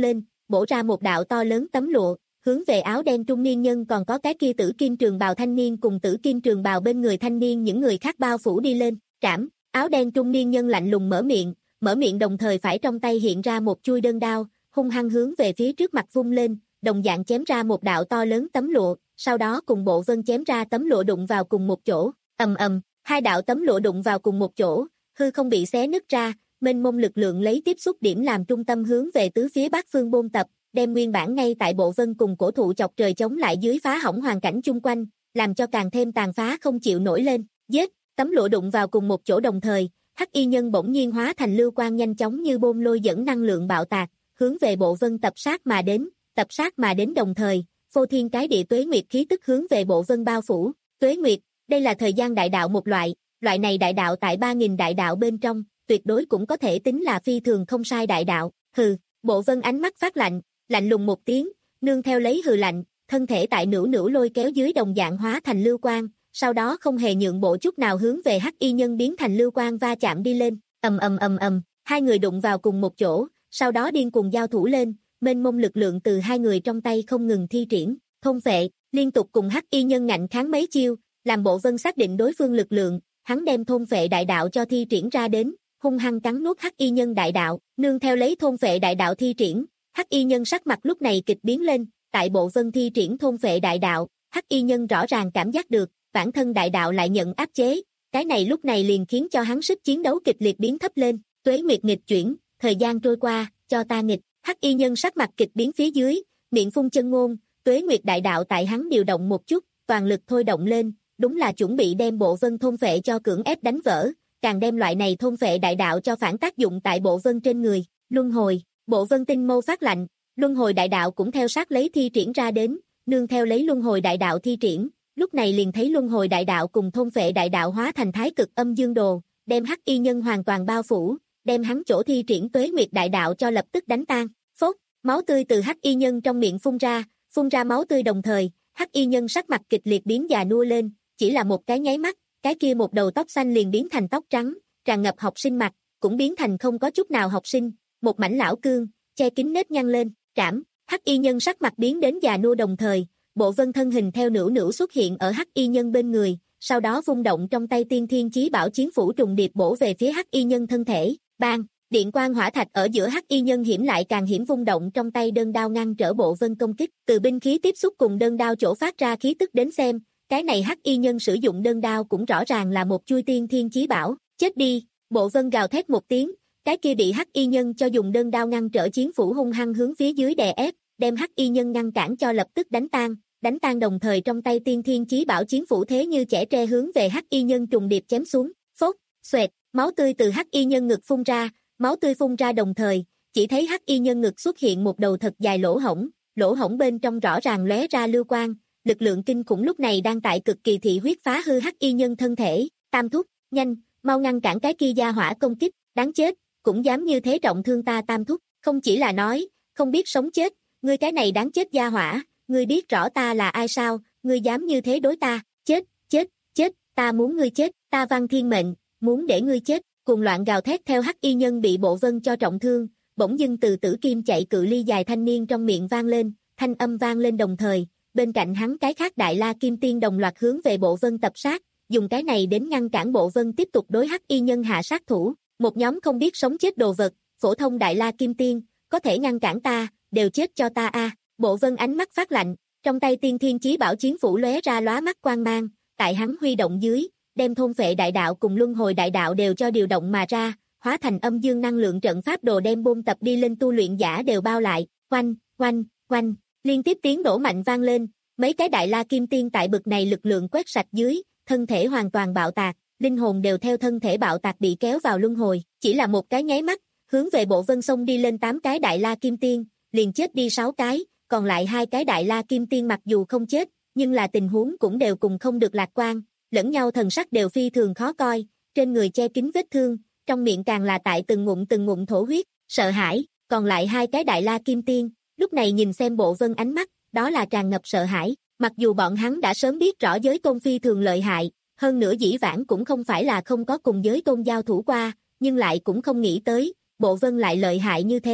[SPEAKER 2] bổ ra một đạo to lớn tấm lụa, hướng về áo đen trung niên nhân còn có cái kia tử kim trường bào thanh niên cùng tử kim trường bào bên người thanh niên những người khác bao phủ đi lên, trảm, áo đen trung niên nhân lạnh lùng mở miệng, mở miệng đồng thời phải trong tay hiện ra một chuôi đơn đao, hung hăng hướng về phía trước mặt vung lên, đồng dạng chém ra một đạo to lớn tấm lụa, sau đó cùng bộ vân chém ra tấm lụa đụng vào cùng một chỗ, ầm ầm, hai đạo tấm lụa đụng vào cùng một chỗ, hư không bị xé nứt ra, mênh mông lực lượng lấy tiếp xúc điểm làm trung tâm hướng về tứ phía bát phương bôn tập, đem nguyên bản ngay tại bộ vân cùng cổ thụ chọc trời chống lại dưới phá hỏng hoàn cảnh chung quanh, làm cho càng thêm tàn phá không chịu nổi lên, giết, tấm lụa đụng vào cùng một chỗ đồng thời, hắc y nhân bỗng nhiên hóa thành lưu quang nhanh chóng như bom lôi dẫn năng lượng bạo tạc, hướng về bộ vân tập sát mà đến, tập sát mà đến đồng thời, phô thiên cái địa tuế nguyệt khí tức hướng về bộ vân bao phủ, tuế nguyệt, đây là thời gian đại đạo một loại, loại này đại đạo tại ba nghìn đại đạo bên trong, tuyệt đối cũng có thể tính là phi thường không sai đại đạo, hừ, bộ vân ánh mắt phát lạnh, lạnh lùng một tiếng, nương theo lấy hừ lạnh, thân thể tại nữu nữu lôi kéo dưới đồng dạng hóa thành lưu quang, sau đó không hề nhượng bộ chút nào hướng về hắc y nhân biến thành lưu quang va chạm đi lên, ầm ầm ầm ầm, hai người đụng vào cùng một chỗ, sau đó điên cùng giao thủ lên, mênh mông lực lượng từ hai người trong tay không ngừng thi triển, thôn phệ, liên tục cùng hắc y nhân ngạnh kháng mấy chiêu, làm bộ vân xác định đối phương lực lượng, hắn đem thôn phệ đại đạo cho thi triển ra đến, hung hăng cắn nuốt hắc y nhân đại đạo, nương theo lấy thôn phệ đại đạo thi triển, hắc y nhân sắc mặt lúc này kịch biến lên, tại bộ vân thi triển thôn phệ đại đạo, hắc y nhân rõ ràng cảm giác được, bản thân đại đạo lại nhận áp chế, cái này lúc này liền khiến cho hắn sức chiến đấu kịch liệt biến thấp lên, tuế nguyệt nghịch chuyển, thời gian trôi qua, cho ta nghịch, hắc y nhân sắc mặt kịch biến phía dưới, miệng phun chân ngôn, tuế nguyệt đại đạo tại hắn điều động một chút, toàn lực thôi động lên, đúng là chuẩn bị đem bộ vân thôn phệ cho cưỡng ép đánh vỡ, càng đem loại này thôn phệ đại đạo cho phản tác dụng tại bộ vân trên người, luân hồi, bộ vân tinh mâu phát lạnh, luân hồi đại đạo cũng theo sát lấy thi triển ra đến, nương theo lấy luân hồi đại đạo thi triển, lúc này liền thấy luân hồi đại đạo cùng thôn phệ đại đạo hóa thành thái cực âm dương đồ, đem hắc y nhân hoàn toàn bao phủ, đem hắn chỗ thi triển tuế nguyệt đại đạo cho lập tức đánh tan, phốt, máu tươi từ hắc y nhân trong miệng phun ra, phun ra máu tươi đồng thời, hắc y nhân sắc mặt kịch liệt biến già nua lên, chỉ là một cái nháy mắt, cái kia một đầu tóc xanh liền biến thành tóc trắng, tràn ngập học sinh mặt, cũng biến thành không có chút nào học sinh, một mảnh lão cương, che kín nếp nhăn lên, trảm, hắc y nhân sắc mặt biến đến già nua đồng thời, bộ vân thân hình theo nữu nữu xuất hiện ở hắc y nhân bên người, sau đó vung động trong tay tiên thiên chí bảo chiến phủ trùng điệp bổ về phía hắc y nhân thân thể, bang, điện quang hỏa thạch ở giữa hắc y nhân hiểm lại càng hiểm vung động trong tay đơn đao ngăn trở bộ vân công kích, từ binh khí tiếp xúc cùng đơn đao chỗ phát ra khí tức đến xem, cái này hắc y nhân sử dụng đơn đao cũng rõ ràng là một chuôi tiên thiên chí bảo, chết đi, bộ vân gào thét một tiếng, cái kia bị hắc y nhân cho dùng đơn đao ngăn trở chiến phủ hung hăng hướng phía dưới đè ép, đem hắc y nhân ngăn cản cho lập tức đánh tan, đánh tan đồng thời trong tay tiên thiên chí bảo chiến phủ thế như chẻ tre hướng về hắc y nhân trùng điệp chém xuống, phốt, xoẹt, máu tươi từ hắc y nhân ngực phun ra, máu tươi phun ra đồng thời, chỉ thấy hắc y nhân ngực xuất hiện một đầu thật dài lỗ hổng, lỗ hổng bên trong rõ ràng lóe ra lưu quang, lực lượng kinh khủng lúc này đang tại cực kỳ thị huyết phá hư hắc y nhân thân thể, tam thúc, nhanh, mau ngăn cản cái kia gia hỏa công kích, đáng chết, cũng dám như thế trọng thương ta tam thúc, không chỉ là nói, không biết sống chết, ngươi cái này đáng chết gia hỏa, ngươi biết rõ ta là ai sao, ngươi dám như thế đối ta, chết, chết, chết, ta muốn ngươi chết, ta Văn Thiên mệnh, muốn để ngươi chết, cuồng loạn gào thét theo hắc y nhân bị bộ vân cho trọng thương, bỗng dưng từ tử kim chạy cự ly dài thanh niên trong miệng vang lên, thanh âm vang lên đồng thời, bên cạnh hắn cái khác đại la kim tiên đồng loạt hướng về bộ vân tập sát, dùng cái này đến ngăn cản bộ vân tiếp tục đối hắc y nhân hạ sát thủ, một nhóm không biết sống chết đồ vật, phổ thông đại la kim tiên, có thể ngăn cản ta, đều chết cho ta a. Bộ vân ánh mắt phát lạnh, trong tay tiên thiên chí bảo chiến phủ lóe ra lóa mắt quang mang, tại hắn huy động dưới, đem thôn phệ đại đạo cùng luân hồi đại đạo đều cho điều động mà ra, hóa thành âm dương năng lượng trận pháp đồ đem bôn tập đi lên tu luyện giả đều bao lại, oanh, oanh, oanh, liên tiếp tiếng nổ mạnh vang lên, mấy cái đại la kim tiên tại bực này lực lượng quét sạch dưới, thân thể hoàn toàn bạo tạc, linh hồn đều theo thân thể bạo tạc bị kéo vào luân hồi, chỉ là một cái nháy mắt, hướng về bộ vân sông đi lên tám cái đại la kim tiên, liền chết đi sáu cái, còn lại hai cái đại la kim tiên mặc dù không chết, nhưng là tình huống cũng đều cùng không được lạc quan, lẫn nhau thần sắc đều phi thường khó coi, trên người che kín vết thương, trong miệng càng là tại từng ngụm từng ngụm thổ huyết, sợ hãi, còn lại hai cái đại la kim tiên, lúc này nhìn xem bộ vân ánh mắt, đó là tràn ngập sợ hãi, mặc dù bọn hắn đã sớm biết rõ giới tôn phi thường lợi hại, hơn nữa dĩ vãng cũng không phải là không có cùng giới tôn giao thủ qua, nhưng lại cũng không nghĩ tới, bộ vân lại lợi hại như thế,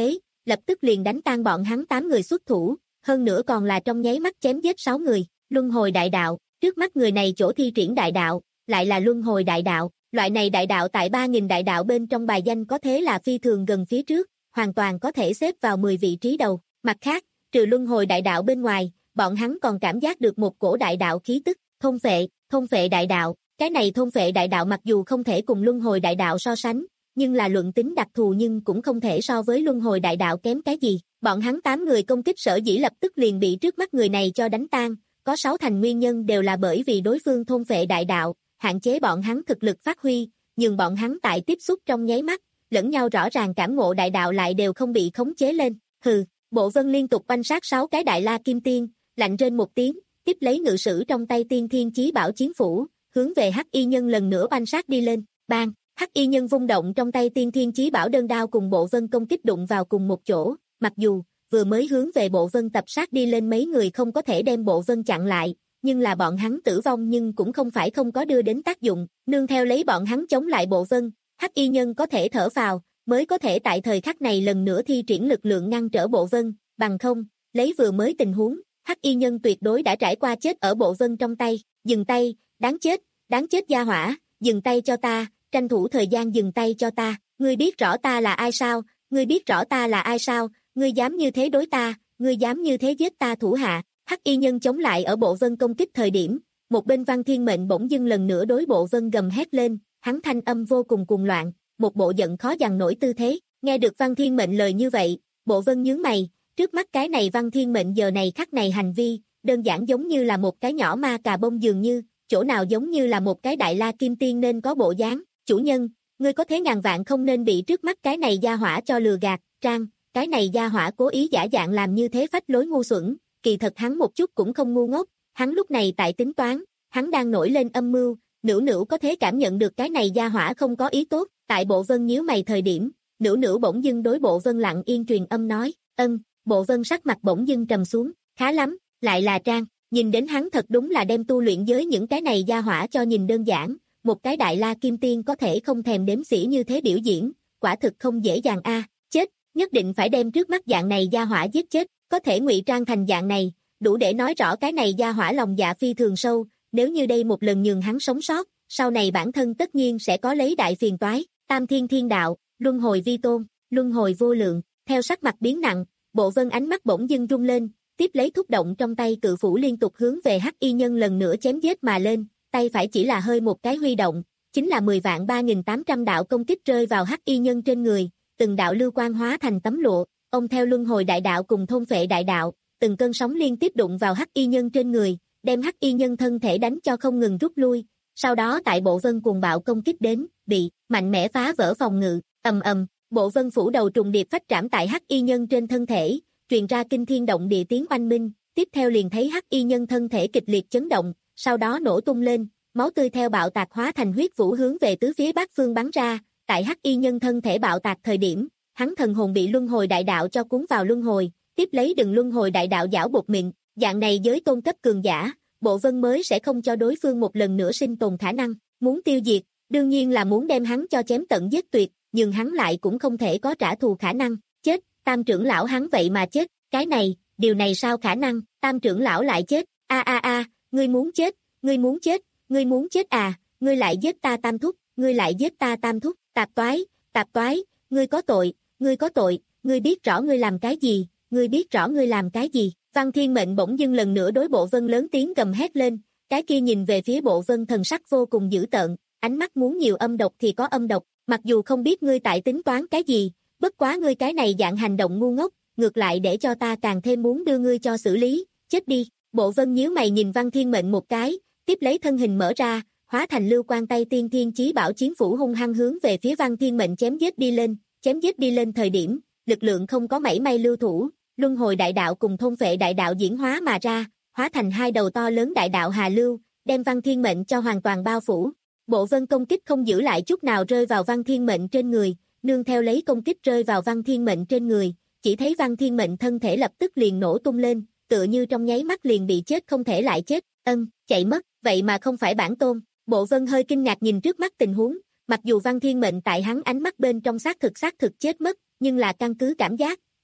[SPEAKER 2] lập tức liền đánh tan bọn hắn tám người xuất thủ, hơn nữa còn là trong nháy mắt chém giết sáu người. Luân hồi đại đạo, trước mắt người này chỗ thi triển đại đạo, lại là luân hồi đại đạo, loại này đại đạo tại ba nghìn đại đạo bên trong bài danh có thế là phi thường gần phía trước, hoàn toàn có thể xếp vào mười vị trí đầu. Mặt khác, trừ luân hồi đại đạo bên ngoài, bọn hắn còn cảm giác được một cổ đại đạo khí tức, thôn phệ, thôn phệ đại đạo. Cái này thôn phệ đại đạo mặc dù không thể cùng luân hồi đại đạo so sánh, nhưng là luận tính đặc thù nhưng cũng không thể so với luân hồi đại đạo kém cái gì. Bọn hắn tám người công kích sở dĩ lập tức liền bị trước mắt người này cho đánh tan, có sáu thành nguyên nhân đều là bởi vì đối phương thôn phệ đại đạo, hạn chế bọn hắn thực lực phát huy, nhưng bọn hắn tại tiếp xúc trong nháy mắt, lẫn nhau rõ ràng cảm ngộ đại đạo lại đều không bị khống chế lên. Hừ, Bộ Vân liên tục oanh sát sáu cái đại la kim tiên, lạnh rên một tiếng, tiếp lấy ngự sử trong tay tiên thiên chí bảo chiến phủ, hướng về Hắc Y Nhân lần nữa oanh sát đi lên. Bang, Hắc Y Nhân vung động trong tay tiên thiên chí bảo đơn đao cùng Bộ Vân công kích đụng vào cùng một chỗ, mặc dù vừa mới hướng về Bộ Vân tập sát đi lên mấy người không có thể đem Bộ Vân chặn lại, nhưng là bọn hắn tử vong nhưng cũng không phải không có đưa đến tác dụng, nương theo lấy bọn hắn chống lại Bộ Vân, Hắc Y Nhân có thể thở phào, mới có thể tại thời khắc này lần nữa thi triển lực lượng ngăn trở Bộ Vân, bằng không, lấy vừa mới tình huống, Hắc Y Nhân tuyệt đối đã trải qua chết ở Bộ Vân trong tay. Dừng tay, đáng chết, đáng chết gia hỏa, dừng tay cho ta, tranh thủ thời gian dừng tay cho ta, ngươi biết rõ ta là ai sao, ngươi biết rõ ta là ai sao, ngươi dám như thế đối ta, ngươi dám như thế giết ta thủ hạ. Hắc Y Nhân chống lại ở Bộ Vân công kích thời điểm, một bên Văn Thiên Mệnh bỗng dưng lần nữa đối Bộ Vân gầm hét lên, hắn thanh âm vô cùng cuồng loạn, một bộ giận khó dằn nổi tư thế. Nghe được Văn Thiên Mệnh lời như vậy, Bộ Vân nhướng mày, trước mắt cái này Văn Thiên Mệnh giờ này khắc này hành vi, đơn giản giống như là một cái nhỏ ma cà bông dường như, chỗ nào giống như là một cái đại la kim tiên nên có bộ dáng. Chủ nhân, ngươi có thế ngàn vạn không nên bị trước mắt cái này gia hỏa cho lừa gạt. Trang, cái này gia hỏa cố ý giả dạng làm như thế phách lối ngu xuẩn, kỳ thật hắn một chút cũng không ngu ngốc, hắn lúc này tại tính toán, hắn đang nổi lên âm mưu. Nữu Nữu có thể cảm nhận được cái này gia hỏa không có ý tốt, tại Bộ Vân nhíu mày thời điểm, Nữu Nữu bỗng dưng đối Bộ Vân lặng yên truyền âm nói, ân. Bộ Vân sắc mặt bỗng dưng trầm xuống, khá lắm, lại là Trang, nhìn đến hắn thật đúng là đem tu luyện giới những cái này gia hỏa cho nhìn đơn giản, một cái đại la kim tiên có thể không thèm đếm xỉa như thế biểu diễn, quả thực không dễ dàng a. Chết, nhất định phải đem trước mắt dạng này gia hỏa giết chết, có thể ngụy trang thành dạng này, đủ để nói rõ cái này gia hỏa lòng dạ phi thường sâu, nếu như đây một lần nhường hắn sống sót, sau này bản thân tất nhiên sẽ có lấy đại phiền toái. Tam thiên thiên đạo, luân hồi vi tôn, luân hồi vô lượng. Theo sắc mặt biến nặng, Bộ Vân ánh mắt bỗng dưng rung lên, tiếp lấy thúc động trong tay cự phủ liên tục hướng về Hắc Y Nhân lần nữa chém giết mà lên, tay phải chỉ là hơi một cái huy động, chính là mười vạn ba nghìn tám trăm đạo công kích rơi vào Hắc Y Nhân trên người, từng đạo lưu quang hóa thành tấm lụa, ông theo luân hồi đại đạo cùng thôn phệ đại đạo, từng cơn sóng liên tiếp đụng vào Hắc Y Nhân trên người, đem Hắc Y Nhân thân thể đánh cho không ngừng rút lui, sau đó tại Bộ Vân cuồng bạo công kích đến, bị mạnh mẽ phá vỡ phòng ngự, ầm ầm, Bộ Vân phủ đầu trùng điệp phách trảm tại Hắc Y Nhân trên thân thể, truyền ra kinh thiên động địa tiếng oanh minh, tiếp theo liền thấy Hắc Y Nhân thân thể kịch liệt chấn động, sau đó nổ tung lên, máu tươi theo bạo tạc hóa thành huyết vũ hướng về tứ phía bát phương bắn ra, tại Hắc Y Nhân thân thể bạo tạc thời điểm, hắn thần hồn bị luân hồi đại đạo cho cuốn vào luân hồi, tiếp lấy đừng luân hồi đại đạo giảo buộc miệng, dạng này giới tôn cấp cường giả, Bộ Vân mới sẽ không cho đối phương một lần nữa sinh tồn khả năng, muốn tiêu diệt, đương nhiên là muốn đem hắn cho chém tận giết tuyệt, nhưng hắn lại cũng không thể có trả thù khả năng, chết, Tam trưởng lão hắn vậy mà chết, cái này, điều này sao khả năng, Tam trưởng lão lại chết, a a a, ngươi muốn chết, ngươi muốn chết, ngươi muốn chết à, ngươi lại giết ta Tam thúc, ngươi lại giết ta Tam thúc, tạp toái, tạp toái, ngươi có tội, ngươi có tội, ngươi biết rõ ngươi làm cái gì, ngươi biết rõ ngươi làm cái gì. Văn Thiên Mệnh bỗng dưng lần nữa đối Bộ Vân lớn tiếng gầm hét lên, cái kia nhìn về phía Bộ Vân thần sắc vô cùng dữ tợn, ánh mắt muốn nhiều âm độc thì có âm độc, mặc dù không biết ngươi tại tính toán cái gì, bất quá ngươi cái này dạng hành động ngu ngốc, ngược lại để cho ta càng thêm muốn đưa ngươi cho xử lý, chết đi. Bộ Vân nhíu mày nhìn Văn Thiên Mệnh một cái, tiếp lấy thân hình mở ra, hóa thành lưu quang tay tiên thiên chí bảo chiến phủ hung hăng hướng về phía Văn Thiên Mệnh chém giết đi lên, chém giết đi lên thời điểm, lực lượng không có mảy may lưu thủ, luân hồi đại đạo cùng thôn phệ đại đạo diễn hóa mà ra, hóa thành hai đầu to lớn đại đạo hà lưu, đem Văn Thiên Mệnh cho hoàn toàn bao phủ. Bộ Vân công kích không giữ lại chút nào rơi vào Văn Thiên Mệnh trên người, nương theo lấy công kích rơi vào Văn Thiên Mệnh trên người, chỉ thấy Văn Thiên Mệnh thân thể lập tức liền nổ tung lên, tựa như trong nháy mắt liền bị chết không thể lại chết, ân, chạy mất, vậy mà không phải bản tôn. Bộ Vân hơi kinh ngạc nhìn trước mắt tình huống, mặc dù Văn Thiên Mệnh tại hắn ánh mắt bên trong xác thực xác thực chết mất, nhưng là căn cứ cảm giác,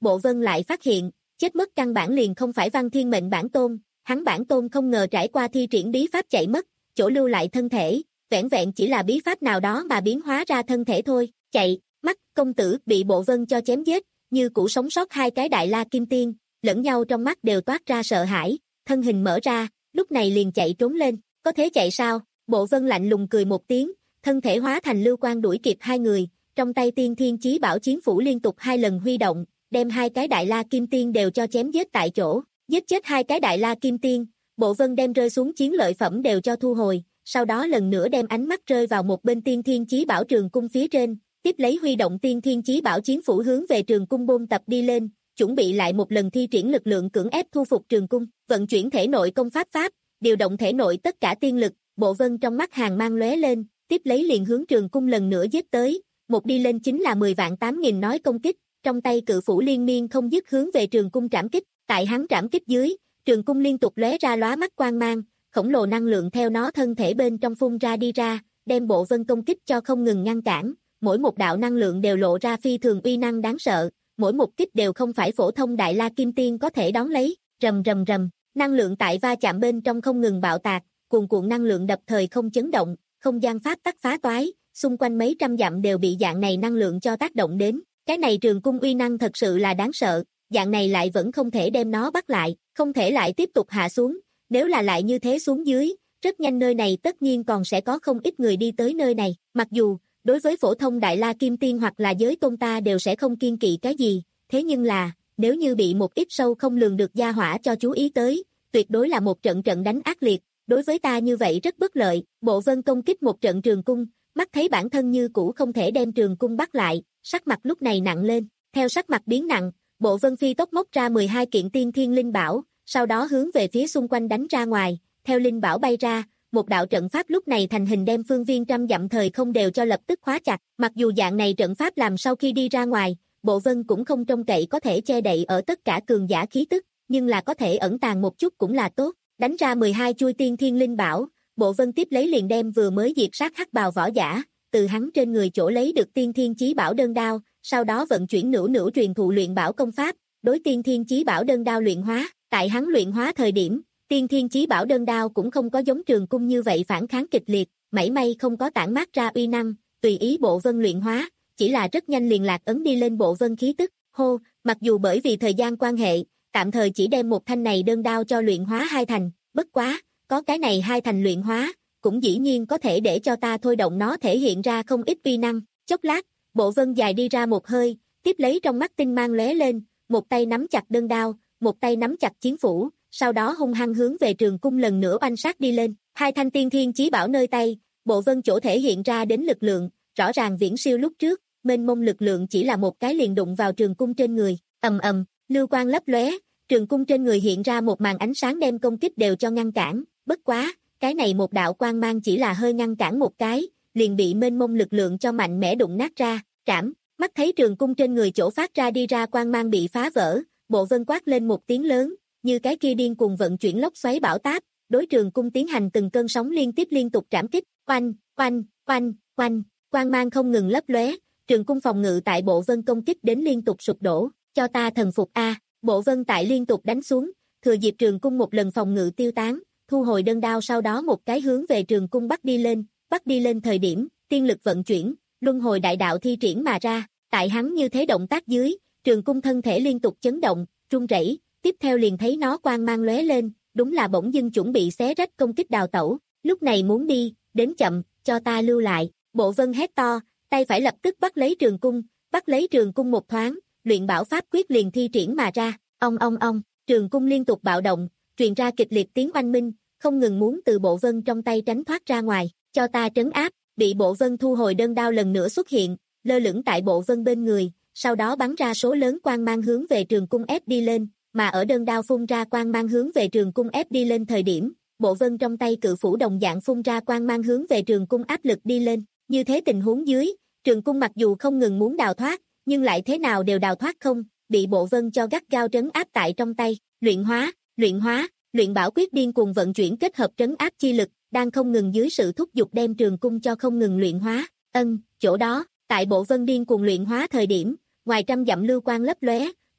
[SPEAKER 2] Bộ Vân lại phát hiện, chết mất căn bản liền không phải Văn Thiên mệnh bản tôn, hắn bản tôn không ngờ trải qua thi triển bí pháp chạy mất, chỗ lưu lại thân thể, vẻn vẹn chỉ là bí pháp nào đó mà biến hóa ra thân thể thôi, chạy, mắt, công tử bị Bộ Vân cho chém giết, như cũ sống sót hai cái Đại La Kim Tiên, lẫn nhau trong mắt đều toát ra sợ hãi, thân hình mở ra, lúc này liền chạy trốn lên, có thế chạy sao? Bộ Vân lạnh lùng cười một tiếng, thân thể hóa thành lưu quang đuổi kịp hai người, trong tay Tiên Thiên Chí Bảo chiến phủ liên tục hai lần huy động, đem hai cái Đại La Kim Tiên đều cho chém giết tại chỗ, giết chết hai cái Đại La Kim Tiên, Bộ Vân đem rơi xuống chiến lợi phẩm đều cho thu hồi, sau đó lần nữa đem ánh mắt rơi vào một bên Tiên Thiên Chí Bảo trường cung phía trên, tiếp lấy huy động Tiên Thiên Chí Bảo chiến phủ hướng về trường cung bôn tập đi lên, chuẩn bị lại một lần thi triển lực lượng cưỡng ép thu phục trường cung, vận chuyển thể nội công pháp pháp, điều động thể nội tất cả tiên lực, Bộ Vân trong mắt hàng mang lóe lên, tiếp lấy liền hướng trường cung lần nữa giết tới, một đi lên chính là mười vạn tám nghìn nói công kích, trong tay cự phủ liên miên không dứt hướng về trường cung trảm kích, tại hắn trảm kích dưới, trường cung liên tục lóe ra lóa mắt quang mang, khổng lồ năng lượng theo nó thân thể bên trong phun ra đi ra, đem Bộ Vân công kích cho không ngừng ngăn cản, mỗi một đạo năng lượng đều lộ ra phi thường uy năng đáng sợ, mỗi một kích đều không phải phổ thông Đại La Kim Tiên có thể đón lấy, rầm rầm rầm, năng lượng tại va chạm bên trong không ngừng bạo tạc, cuồn cuộn năng lượng đập thời không chấn động, không gian pháp tắc phá toái, xung quanh mấy trăm dặm đều bị dạng này năng lượng cho tác động đến, cái này trường cung uy năng thật sự là đáng sợ, dạng này lại vẫn không thể đem nó bắt lại, không thể lại tiếp tục hạ xuống, nếu là lại như thế xuống dưới, rất nhanh nơi này tất nhiên còn sẽ có không ít người đi tới nơi này, mặc dù, đối với phổ thông Đại La Kim Tiên hoặc là giới tôn ta đều sẽ không kiên kỵ cái gì, thế nhưng là, nếu như bị một ít sâu không lường được gia hỏa cho chú ý tới, tuyệt đối là một trận trận đánh ác liệt, đối với ta như vậy rất bất lợi, Bộ Vân công kích một trận trường cung, mắt thấy bản thân như cũ không thể đem trường cung bắt lại, sắc mặt lúc này nặng lên, theo sắc mặt biến nặng, Bộ Vân phi tốc móc ra mười hai kiện tiên thiên linh bảo, sau đó hướng về phía xung quanh đánh ra ngoài, theo linh bảo bay ra, một đạo trận pháp lúc này thành hình đem phương viên trăm dặm thời không đều cho lập tức khóa chặt, mặc dù dạng này trận pháp làm sau khi đi ra ngoài, Bộ Vân cũng không trông cậy có thể che đậy ở tất cả cường giả khí tức, nhưng là có thể ẩn tàng một chút cũng là tốt, đánh ra mười hai chuôi tiên thiên linh bảo, Bộ Vân tiếp lấy liền đem vừa mới diệt sát hắc bào võ giả, từ hắn trên người chỗ lấy được tiên thiên chí bảo đơn đao, sau đó vận chuyển nửu nửu truyền thụ luyện bảo công pháp, đối tiên thiên chí bảo đơn đao luyện hóa, tại hắn luyện hóa thời điểm, tiên thiên chí bảo đơn đao cũng không có giống trường cung như vậy phản kháng kịch liệt, mảy may không có tản mát ra uy năng, tùy ý Bộ Vân luyện hóa, chỉ là rất nhanh liền lạc ấn đi lên Bộ Vân khí tức, hô, mặc dù bởi vì thời gian quan hệ, tạm thời chỉ đem một thanh này đơn đao cho luyện hóa hai thành, bất quá, có cái này hai thành luyện hóa, cũng dĩ nhiên có thể để cho ta thôi động nó thể hiện ra không ít uy năng, chốc lát, Bộ Vân dài đi ra một hơi, tiếp lấy trong mắt tinh mang lóe lên, một tay nắm chặt đơn đao, một tay nắm chặt chiến phủ, sau đó hung hăng hướng về trường cung lần nữa oanh sát đi lên, hai thanh tiên thiên chí bảo nơi tay, Bộ Vân chỗ thể hiện ra đến lực lượng, rõ ràng viễn siêu lúc trước, mênh mông lực lượng chỉ là một cái liền đụng vào trường cung trên người, ầm ầm, lưu quang lấp lóe, trường cung trên người hiện ra một màn ánh sáng đem công kích đều cho ngăn cản, bất quá, cái này một đạo quang mang chỉ là hơi ngăn cản một cái, liền bị mênh mông lực lượng cho mạnh mẽ đụng nát ra, trảm, mắt thấy trường cung trên người chỗ phát ra đi ra quang mang bị phá vỡ, Bộ Vân quát lên một tiếng lớn, như cái kia điên cuồng vận chuyển lốc xoáy bão táp, đối trường cung tiến hành từng cơn sóng liên tiếp liên tục trảm kích, oanh, oanh, oanh, oanh, quang mang không ngừng lấp lóe, trường cung phòng ngự tại Bộ Vân công kích đến liên tục sụp đổ, cho ta thần phục a, Bộ Vân tại liên tục đánh xuống, thừa dịp trường cung một lần phòng ngự tiêu tán, thu hồi đơn đao sau đó một cái hướng về trường cung bắt đi lên, bắt đi lên thời điểm, tiên lực vận chuyển, luân hồi đại đạo thi triển mà ra, tại hắn như thế động tác dưới, trường cung thân thể liên tục chấn động, run rẩy, tiếp theo liền thấy nó quang mang lóe lên, đúng là bỗng dưng chuẩn bị xé rách công kích đào tẩu, lúc này muốn đi, đến chậm, cho ta lưu lại, Bộ Vân hét to, tay phải lập tức bắt lấy trường cung, bắt lấy trường cung một thoáng, luyện bảo pháp quyết liền thi triển mà ra, ong ong ong, trường cung liên tục bạo động, truyền ra kịch liệt tiếng oanh minh, không ngừng muốn từ Bộ Vân trong tay tránh thoát ra ngoài, cho ta trấn áp, bị Bộ Vân thu hồi đơn đao lần nữa xuất hiện, lơ lửng tại Bộ Vân bên người, sau đó bắn ra số lớn quang mang hướng về trường cung ép đi lên, mà ở đơn đao phun ra quang mang hướng về trường cung ép đi lên thời điểm, Bộ Vân trong tay cự phủ đồng dạng phun ra quang mang hướng về trường cung áp lực đi lên, như thế tình huống dưới, trường cung mặc dù không ngừng muốn đào thoát, nhưng lại thế nào đều đào thoát không, bị Bộ Vân cho gắt gao trấn áp tại trong tay, luyện hóa, luyện hóa, luyện bảo quyết điên cuồng vận chuyển kết hợp trấn áp chi lực, đang không ngừng dưới sự thúc giục đem trường cung cho không ngừng luyện hóa, ân, chỗ đó, tại Bộ Vân điên cuồng luyện hóa thời điểm, ngoài trăm dặm lưu quang lấp lóe,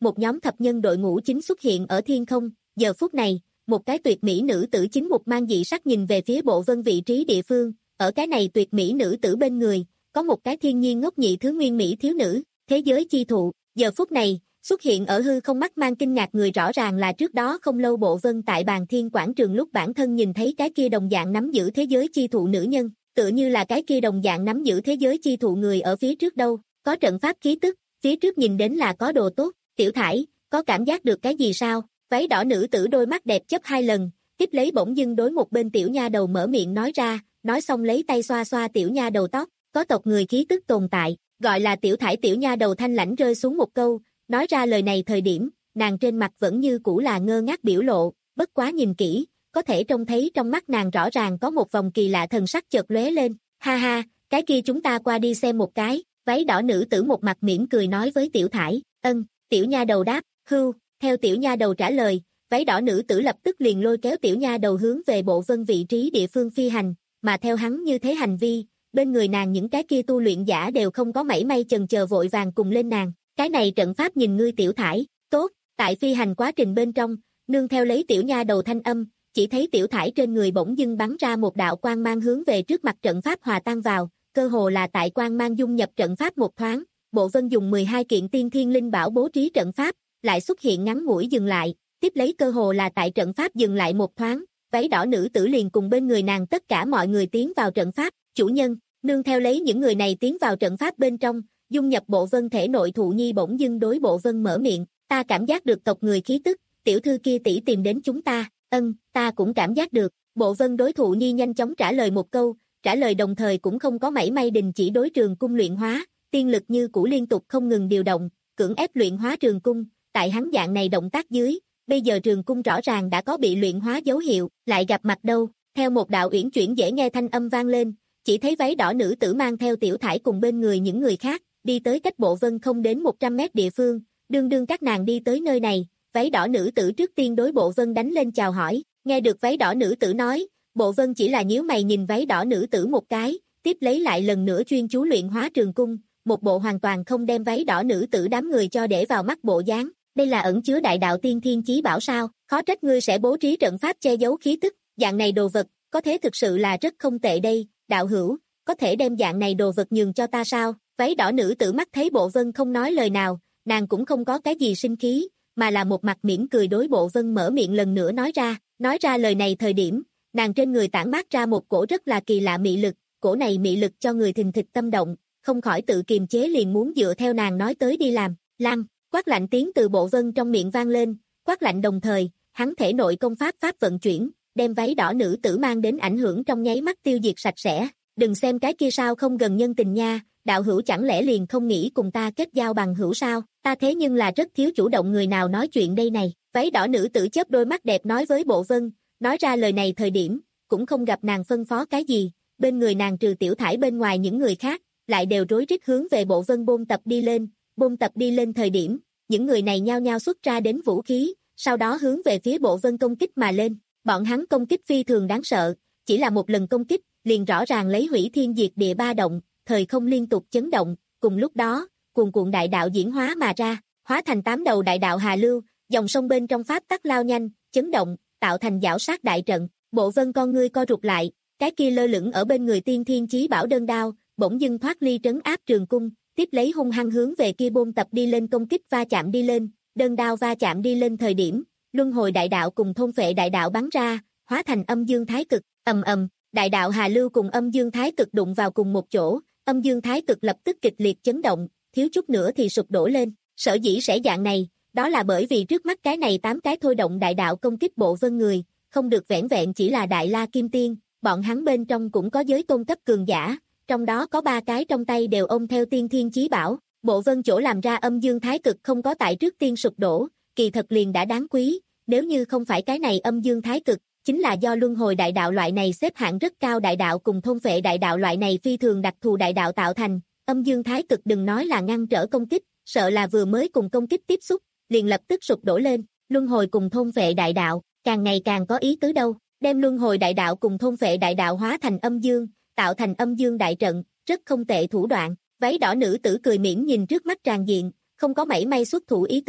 [SPEAKER 2] một nhóm thập nhân đội ngũ chính xuất hiện ở thiên không, giờ phút này, một cái tuyệt mỹ nữ tử chính một mang dị sắc nhìn về phía Bộ Vân vị trí địa phương, ở cái này tuyệt mỹ nữ tử bên người, có một cái thiên nhiên ngốc nhị thứ nguyên mỹ thiếu nữ, thế giới chi thụ, giờ phút này, xuất hiện ở hư không mắt mang kinh ngạc người rõ ràng là trước đó không lâu Bộ Vân tại bàn thiên quảng trường lúc bản thân nhìn thấy cái kia đồng dạng nắm giữ thế giới chi thụ nữ nhân, tựa như là cái kia đồng dạng nắm giữ thế giới chi thụ người ở phía trước đâu, có trận pháp khí tức, phía trước nhìn đến là có đồ tốt, Tiểu Thải, có cảm giác được cái gì sao? Váy đỏ nữ tử đôi mắt đẹp chớp hai lần, tiếp lấy bỗng dưng đối một bên tiểu nha đầu mở miệng nói ra, nói xong lấy tay xoa xoa tiểu nha đầu tóc, có tộc người khí tức tồn tại, gọi là Tiểu Thải tiểu nha đầu thanh lãnh rơi xuống một câu, nói ra lời này thời điểm, nàng trên mặt vẫn như cũ là ngơ ngác biểu lộ, bất quá nhìn kỹ, có thể trông thấy trong mắt nàng rõ ràng có một vòng kỳ lạ thần sắc chợt lóe lên, ha ha, cái kia chúng ta qua đi xem một cái, váy đỏ nữ tử một mặt mỉm cười nói với Tiểu Thải, ân, tiểu nha đầu đáp, hưu, theo tiểu nha đầu trả lời, váy đỏ nữ tử lập tức liền lôi kéo tiểu nha đầu hướng về Bộ Vân vị trí địa phương phi hành, mà theo hắn như thế hành vi, bên người nàng những cái kia tu luyện giả đều không có mảy may chần chờ vội vàng cùng lên nàng, cái này trận pháp nhìn ngươi Tiểu Thải, tốt, tại phi hành quá trình bên trong, nương theo lấy tiểu nha đầu thanh âm, chỉ thấy Tiểu Thải trên người bỗng dưng bắn ra một đạo quang mang hướng về trước mặt trận pháp hòa tan vào, cơ hồ là tại quang mang dung nhập trận pháp một thoáng, Bộ Vân dùng mười hai kiện tiên thiên linh bảo bố trí trận pháp, lại xuất hiện ngắn ngủi dừng lại, tiếp lấy cơ hồ là tại trận pháp dừng lại một thoáng, váy đỏ nữ tử liền cùng bên người nàng tất cả mọi người tiến vào trận pháp, chủ nhân, nương theo lấy những người này tiến vào trận pháp bên trong, dung nhập Bộ Vân thể nội thụ nhi bỗng dưng đối Bộ Vân mở miệng, ta cảm giác được tộc người khí tức, tiểu thư kia tỷ tìm đến chúng ta, ân, ta cũng cảm giác được, Bộ Vân đối thụ nhi nhanh chóng trả lời một câu, trả lời đồng thời cũng không có mảy may đình chỉ đối trường cung luyện hóa, tiên lực như cũ liên tục không ngừng điều động, cưỡng ép luyện hóa trường cung, tại hắn dạng này động tác dưới, bây giờ trường cung rõ ràng đã có bị luyện hóa dấu hiệu, lại gặp mặt đâu, theo một đạo uyển chuyển dễ nghe thanh âm vang lên, chỉ thấy váy đỏ nữ tử mang theo Tiểu Thải cùng bên người những người khác, đi tới cách Bộ Vân không đến một trăm mét địa phương, đương đương các nàng đi tới nơi này, váy đỏ nữ tử trước tiên đối Bộ Vân đánh lên chào hỏi, nghe được váy đỏ nữ tử nói, Bộ Vân chỉ là nhíu mày nhìn váy đỏ nữ tử một cái, tiếp lấy lại lần nữa chuyên chú luyện hóa trường cung, một bộ hoàn toàn không đem váy đỏ nữ tử đám người cho để vào mắt bộ dáng. Đây là ẩn chứa đại đạo tiên thiên chí bảo sao, khó trách ngươi sẽ bố trí trận pháp che giấu khí tức, dạng này đồ vật, có thế thực sự là rất không tệ đây, đạo hữu, có thể đem dạng này đồ vật nhường cho ta sao, váy đỏ nữ tử mắt thấy Bộ Vân không nói lời nào, nàng cũng không có cái gì sinh khí, mà là một mặt mỉm cười đối Bộ Vân mở miệng lần nữa nói ra, nói ra lời này thời điểm, nàng trên người tản mát ra một cổ rất là kỳ lạ mị lực, cổ này mị lực cho người thình thịch tâm động, không khỏi tự kiềm chế liền muốn dựa theo nàng nói tới đi làm, lăng. Quát lạnh tiếng từ Bộ Vân trong miệng vang lên, quát lạnh đồng thời, hắn thể nội công pháp pháp vận chuyển, đem váy đỏ nữ tử mang đến ảnh hưởng trong nháy mắt tiêu diệt sạch sẽ, đừng xem cái kia sao không gần nhân tình nha, đạo hữu chẳng lẽ liền không nghĩ cùng ta kết giao bằng hữu sao, ta thế nhưng là rất thiếu chủ động người nào nói chuyện đây này, váy đỏ nữ tử chớp đôi mắt đẹp nói với Bộ Vân, nói ra lời này thời điểm, cũng không gặp nàng phân phó cái gì, bên người nàng trừ Tiểu Thải bên ngoài những người khác, lại đều rối rít hướng về Bộ Vân bôn tập đi lên. Bôn tập đi lên thời điểm, những người này nhao nhao xuất ra đến vũ khí, sau đó hướng về phía Bộ Vân công kích mà lên, bọn hắn công kích phi thường đáng sợ, chỉ là một lần công kích, liền rõ ràng lấy hủy thiên diệt địa ba động, thời không liên tục chấn động, cùng lúc đó, cuồn cuộn đại đạo diễn hóa mà ra, hóa thành tám đầu đại đạo hà lưu, dòng sông bên trong pháp tắc lao nhanh, chấn động, tạo thành giảo sát đại trận, Bộ Vân con ngươi co rụt lại, cái kia lơ lửng ở bên người tiên thiên chí bảo đơn đao, bỗng dưng thoát ly trấn áp trường cung, tiếp lấy hung hăng hướng về kia bôn tập đi lên công kích va chạm đi lên, đơn đao va chạm đi lên thời điểm, luân hồi đại đạo cùng thôn phệ đại đạo bắn ra, hóa thành âm dương thái cực, ầm ầm, đại đạo hà lưu cùng âm dương thái cực đụng vào cùng một chỗ, âm dương thái cực lập tức kịch liệt chấn động, thiếu chút nữa thì sụp đổ lên, sở dĩ sẽ dạng này, đó là bởi vì trước mắt cái này tám cái thôi động đại đạo công kích Bộ Vân người, không được vẻn vẹn chỉ là đại la kim tiên, bọn hắn bên trong cũng có giới tôn cấp cường giả. Trong đó có ba cái trong tay đều ôm theo tiên thiên chí bảo, Bộ Vân chỗ làm ra âm dương thái cực không có tại trước tiên sụp đổ, kỳ thật liền đã đáng quý, nếu như không phải cái này âm dương thái cực, chính là do luân hồi đại đạo loại này xếp hạng rất cao đại đạo cùng thôn phệ đại đạo loại này phi thường đặc thù đại đạo tạo thành, âm dương thái cực đừng nói là ngăn trở công kích, sợ là vừa mới cùng công kích tiếp xúc, liền lập tức sụp đổ lên, luân hồi cùng thôn phệ đại đạo, càng ngày càng có ý tứ đâu, đem luân hồi đại đạo cùng thôn phệ đại đạo hóa thành âm dương, tạo thành âm dương đại trận, rất không tệ thủ đoạn, váy đỏ nữ tử cười mỉm nhìn trước mắt tràn diện, không có mảy may xuất thủ ý tứ,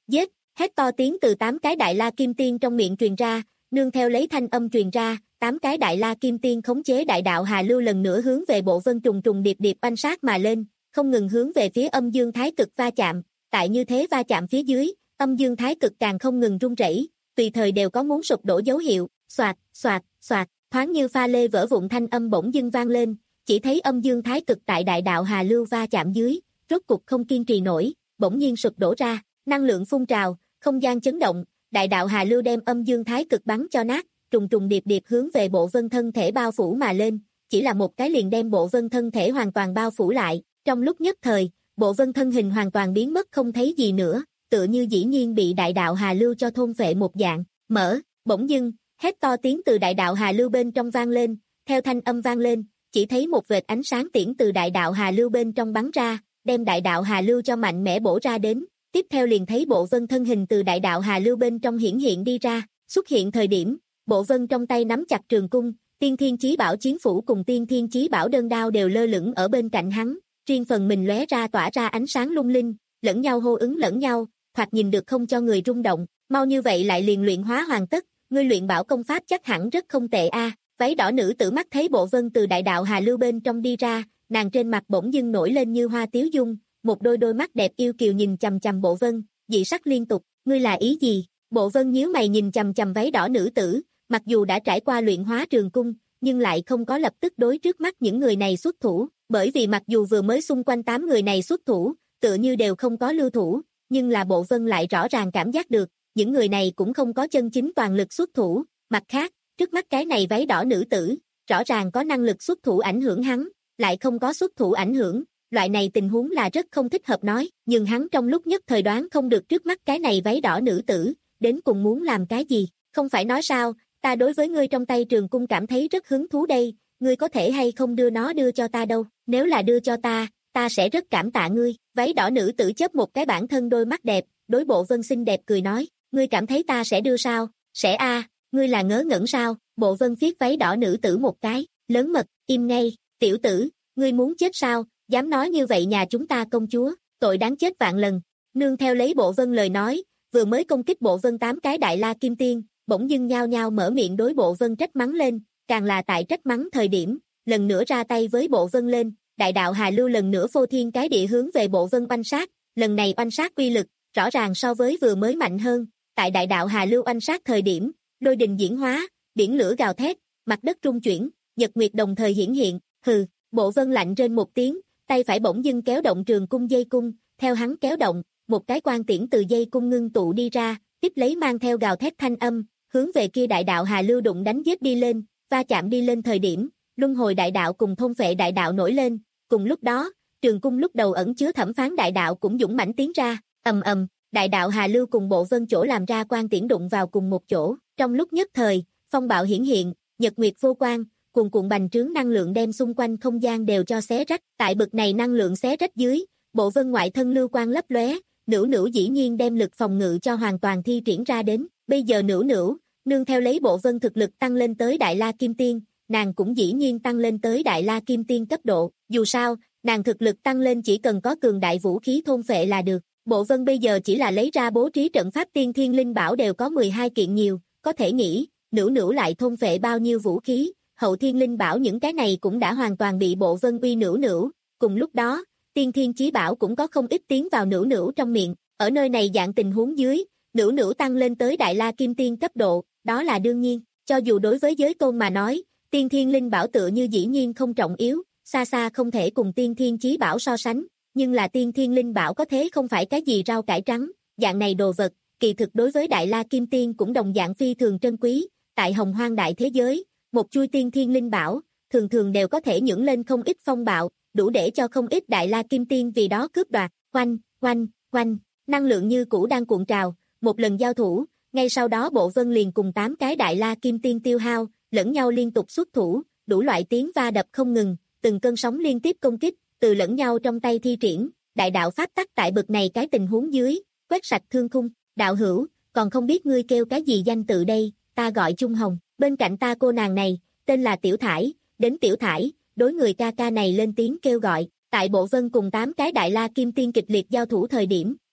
[SPEAKER 2] giết, hét to tiếng từ tám cái đại la kim tiên trong miệng truyền ra, nương theo lấy thanh âm truyền ra, tám cái đại la kim tiên khống chế đại đạo Hà Lưu lần nữa hướng về bộ vân trùng trùng điệp điệp oanh sát mà lên, không ngừng hướng về phía âm dương thái cực va chạm, tại như thế va chạm phía dưới, âm dương thái cực càng không ngừng rung rẩy, tùy thời đều có muốn sụp đổ dấu hiệu, xoạt, xoạt, xoạt, thoáng như pha lê vỡ vụn thanh âm bỗng dưng vang lên, chỉ thấy âm dương thái cực tại đại đạo Hà Lưu va chạm dưới, rốt cục không kiên trì nổi, bỗng nhiên sụp đổ ra, năng lượng phun trào, không gian chấn động, đại đạo Hà Lưu đem âm dương thái cực bắn cho nát, trùng trùng điệp điệp hướng về bộ vân thân thể bao phủ mà lên, chỉ là một cái liền đem bộ vân thân thể hoàn toàn bao phủ lại, trong lúc nhất thời, bộ vân thân hình hoàn toàn biến mất không thấy gì nữa, tựa như dĩ nhiên bị đại đạo Hà Lưu cho thôn phệ một dạng, mở, bỗng dưng, hét to tiếng từ đại đạo Hà Lưu bên trong vang lên, theo thanh âm vang lên, chỉ thấy một vệt ánh sáng tiễn từ đại đạo Hà Lưu bên trong bắn ra, đem đại đạo Hà Lưu cho mạnh mẽ bổ ra đến, tiếp theo liền thấy bộ vân thân hình từ đại đạo Hà Lưu bên trong hiển hiện đi ra, xuất hiện thời điểm, bộ vân trong tay nắm chặt trường cung, tiên thiên chí bảo chiến phủ cùng tiên thiên chí bảo đơn đao đều lơ lửng ở bên cạnh hắn, riêng phần mình lóe ra tỏa ra ánh sáng lung linh, lẫn nhau hô ứng lẫn nhau, thoạt nhìn được không cho người rung động, mau như vậy lại liền luyện hóa hoàn tất, ngươi luyện bảo công pháp chắc hẳn rất không tệ a. Váy đỏ nữ tử mắt thấy bộ vân từ đại đạo Hà Lưu bên trong đi ra, nàng trên mặt bỗng dưng nổi lên như hoa tiếu dung, một đôi đôi mắt đẹp yêu kiều nhìn chằm chằm bộ vân, dị sắc liên tục, ngươi là ý gì? Bộ vân nhíu mày nhìn chằm chằm váy đỏ nữ tử, mặc dù đã trải qua luyện hóa trường cung, nhưng lại không có lập tức đối trước mắt những người này xuất thủ, bởi vì mặc dù vừa mới xung quanh tám người này xuất thủ, tựa như đều không có lưu thủ, nhưng là bộ vân lại rõ ràng cảm giác được, những người này cũng không có chân chính toàn lực xuất thủ, mặt khác, trước mắt cái này váy đỏ nữ tử, rõ ràng có năng lực xuất thủ ảnh hưởng hắn, lại không có xuất thủ ảnh hưởng, loại này tình huống là rất không thích hợp nói, nhưng hắn trong lúc nhất thời đoán không được trước mắt cái này váy đỏ nữ tử, đến cùng muốn làm cái gì, không phải nói sao, ta đối với ngươi trong tay trường cung cảm thấy rất hứng thú đây, ngươi có thể hay không đưa nó đưa cho ta đâu, nếu là đưa cho ta, ta sẽ rất cảm tạ ngươi, váy đỏ nữ tử chớp một cái bản thân đôi mắt đẹp, đối bộ vân xinh đẹp cười nói, ngươi cảm thấy ta sẽ đưa sao, sẽ a, ngươi là ngớ ngẩn sao, bộ vân viết váy đỏ nữ tử một cái, lớn mật, im ngay, tiểu tử, ngươi muốn chết sao, dám nói như vậy nhà chúng ta công chúa, tội đáng chết vạn lần, nương theo lấy bộ vân lời nói, vừa mới công kích bộ vân tám cái đại la kim tiên, bỗng dưng nhao nhao mở miệng đối bộ vân trách mắng lên, càng là tại trách mắng thời điểm, lần nữa ra tay với bộ vân lên, đại đạo Hà Lưu lần nữa phô thiên cái địa hướng về bộ vân oanh sát, lần này oanh sát uy lực, rõ ràng so với vừa mới mạnh hơn, tại đại đạo Hà Lưu oanh sát thời điểm, lôi đình diễn hóa, biển lửa gào thét, mặt đất rung chuyển, nhật nguyệt đồng thời hiển hiện, hừ, bộ vân lạnh trên một tiếng, tay phải bỗng dưng kéo động trường cung dây cung, theo hắn kéo động, một cái quan tiễn từ dây cung ngưng tụ đi ra, tiếp lấy mang theo gào thét thanh âm, hướng về kia đại đạo Hà Lưu đụng đánh giết đi lên, va chạm đi lên thời điểm, luân hồi đại đạo cùng thôn phệ đại đạo nổi lên, cùng lúc đó, trường cung lúc đầu ẩn chứa thẩm phán đại đạo cũng dũng mãnh tiến ra, ầm ầm, đại đạo Hà Lưu cùng bộ vân chỗ làm ra quan tiễn đụng vào cùng một chỗ, trong lúc nhất thời, phong bạo hiển hiện, nhật nguyệt vô quang, cuồn cuộn bành trướng năng lượng đem xung quanh không gian đều cho xé rách, tại bực này năng lượng xé rách dưới, bộ vân ngoại thân lưu quang lấp lóe, Nữu Nữu dĩ nhiên đem lực phòng ngự cho hoàn toàn thi triển ra đến, bây giờ Nữu Nữu, nương theo lấy bộ vân thực lực tăng lên tới đại la kim tiên, nàng cũng dĩ nhiên tăng lên tới đại la kim tiên cấp độ, dù sao, nàng thực lực tăng lên chỉ cần có cường đại vũ khí thôn phệ là được, bộ vân bây giờ chỉ là lấy ra bố trí trận pháp tiên thiên linh bảo đều có mười hai kiện nhiều, có thể nghĩ, Nữu Nữu lại thôn phệ bao nhiêu vũ khí, hậu thiên linh bảo những cái này cũng đã hoàn toàn bị bộ vân uy Nữu Nữu, cùng lúc đó, tiên thiên chí bảo cũng có không ít tiến vào Nữu Nữu trong miệng, ở nơi này dạng tình huống dưới, Nữu Nữu tăng lên tới đại la kim tiên cấp độ, đó là đương nhiên, cho dù đối với giới tôn mà nói, tiên thiên linh bảo tựa như dĩ nhiên không trọng yếu, xa xa không thể cùng tiên thiên chí bảo so sánh, nhưng là tiên thiên linh bảo có thế không phải cái gì rau cải trắng, dạng này đồ vật, kỳ thực đối với đại la kim tiên cũng đồng dạng phi thường trân quý, tại hồng hoang đại thế giới, một chuôi tiên thiên linh bảo, thường thường đều có thể nhưỡng lên không ít phong bạo, đủ để cho không ít đại la kim tiên vì đó cướp đoạt, oanh, oanh, oanh, năng lượng như cũ đang cuộn trào, một lần giao thủ, ngay sau đó bộ vân liền cùng tám cái đại la kim tiên tiêu hao, lẫn nhau liên tục xuất thủ, đủ loại tiếng va đập không ngừng, từng cơn sóng liên tiếp công kích, từ lẫn nhau trong tay thi triển, đại đạo pháp tắc tại bực này cái tình huống dưới, quét sạch thương khung, đạo hữu, còn không biết ngươi kêu cái gì danh tự đây, ta gọi Trung Hồng, bên cạnh ta cô nàng này, tên là Tiểu Thải, đến Tiểu Thải, đối người ca ca này lên tiếng kêu gọi, tại bộ vân cùng tám cái đại la kim tiên kịch liệt giao thủ thời điểm,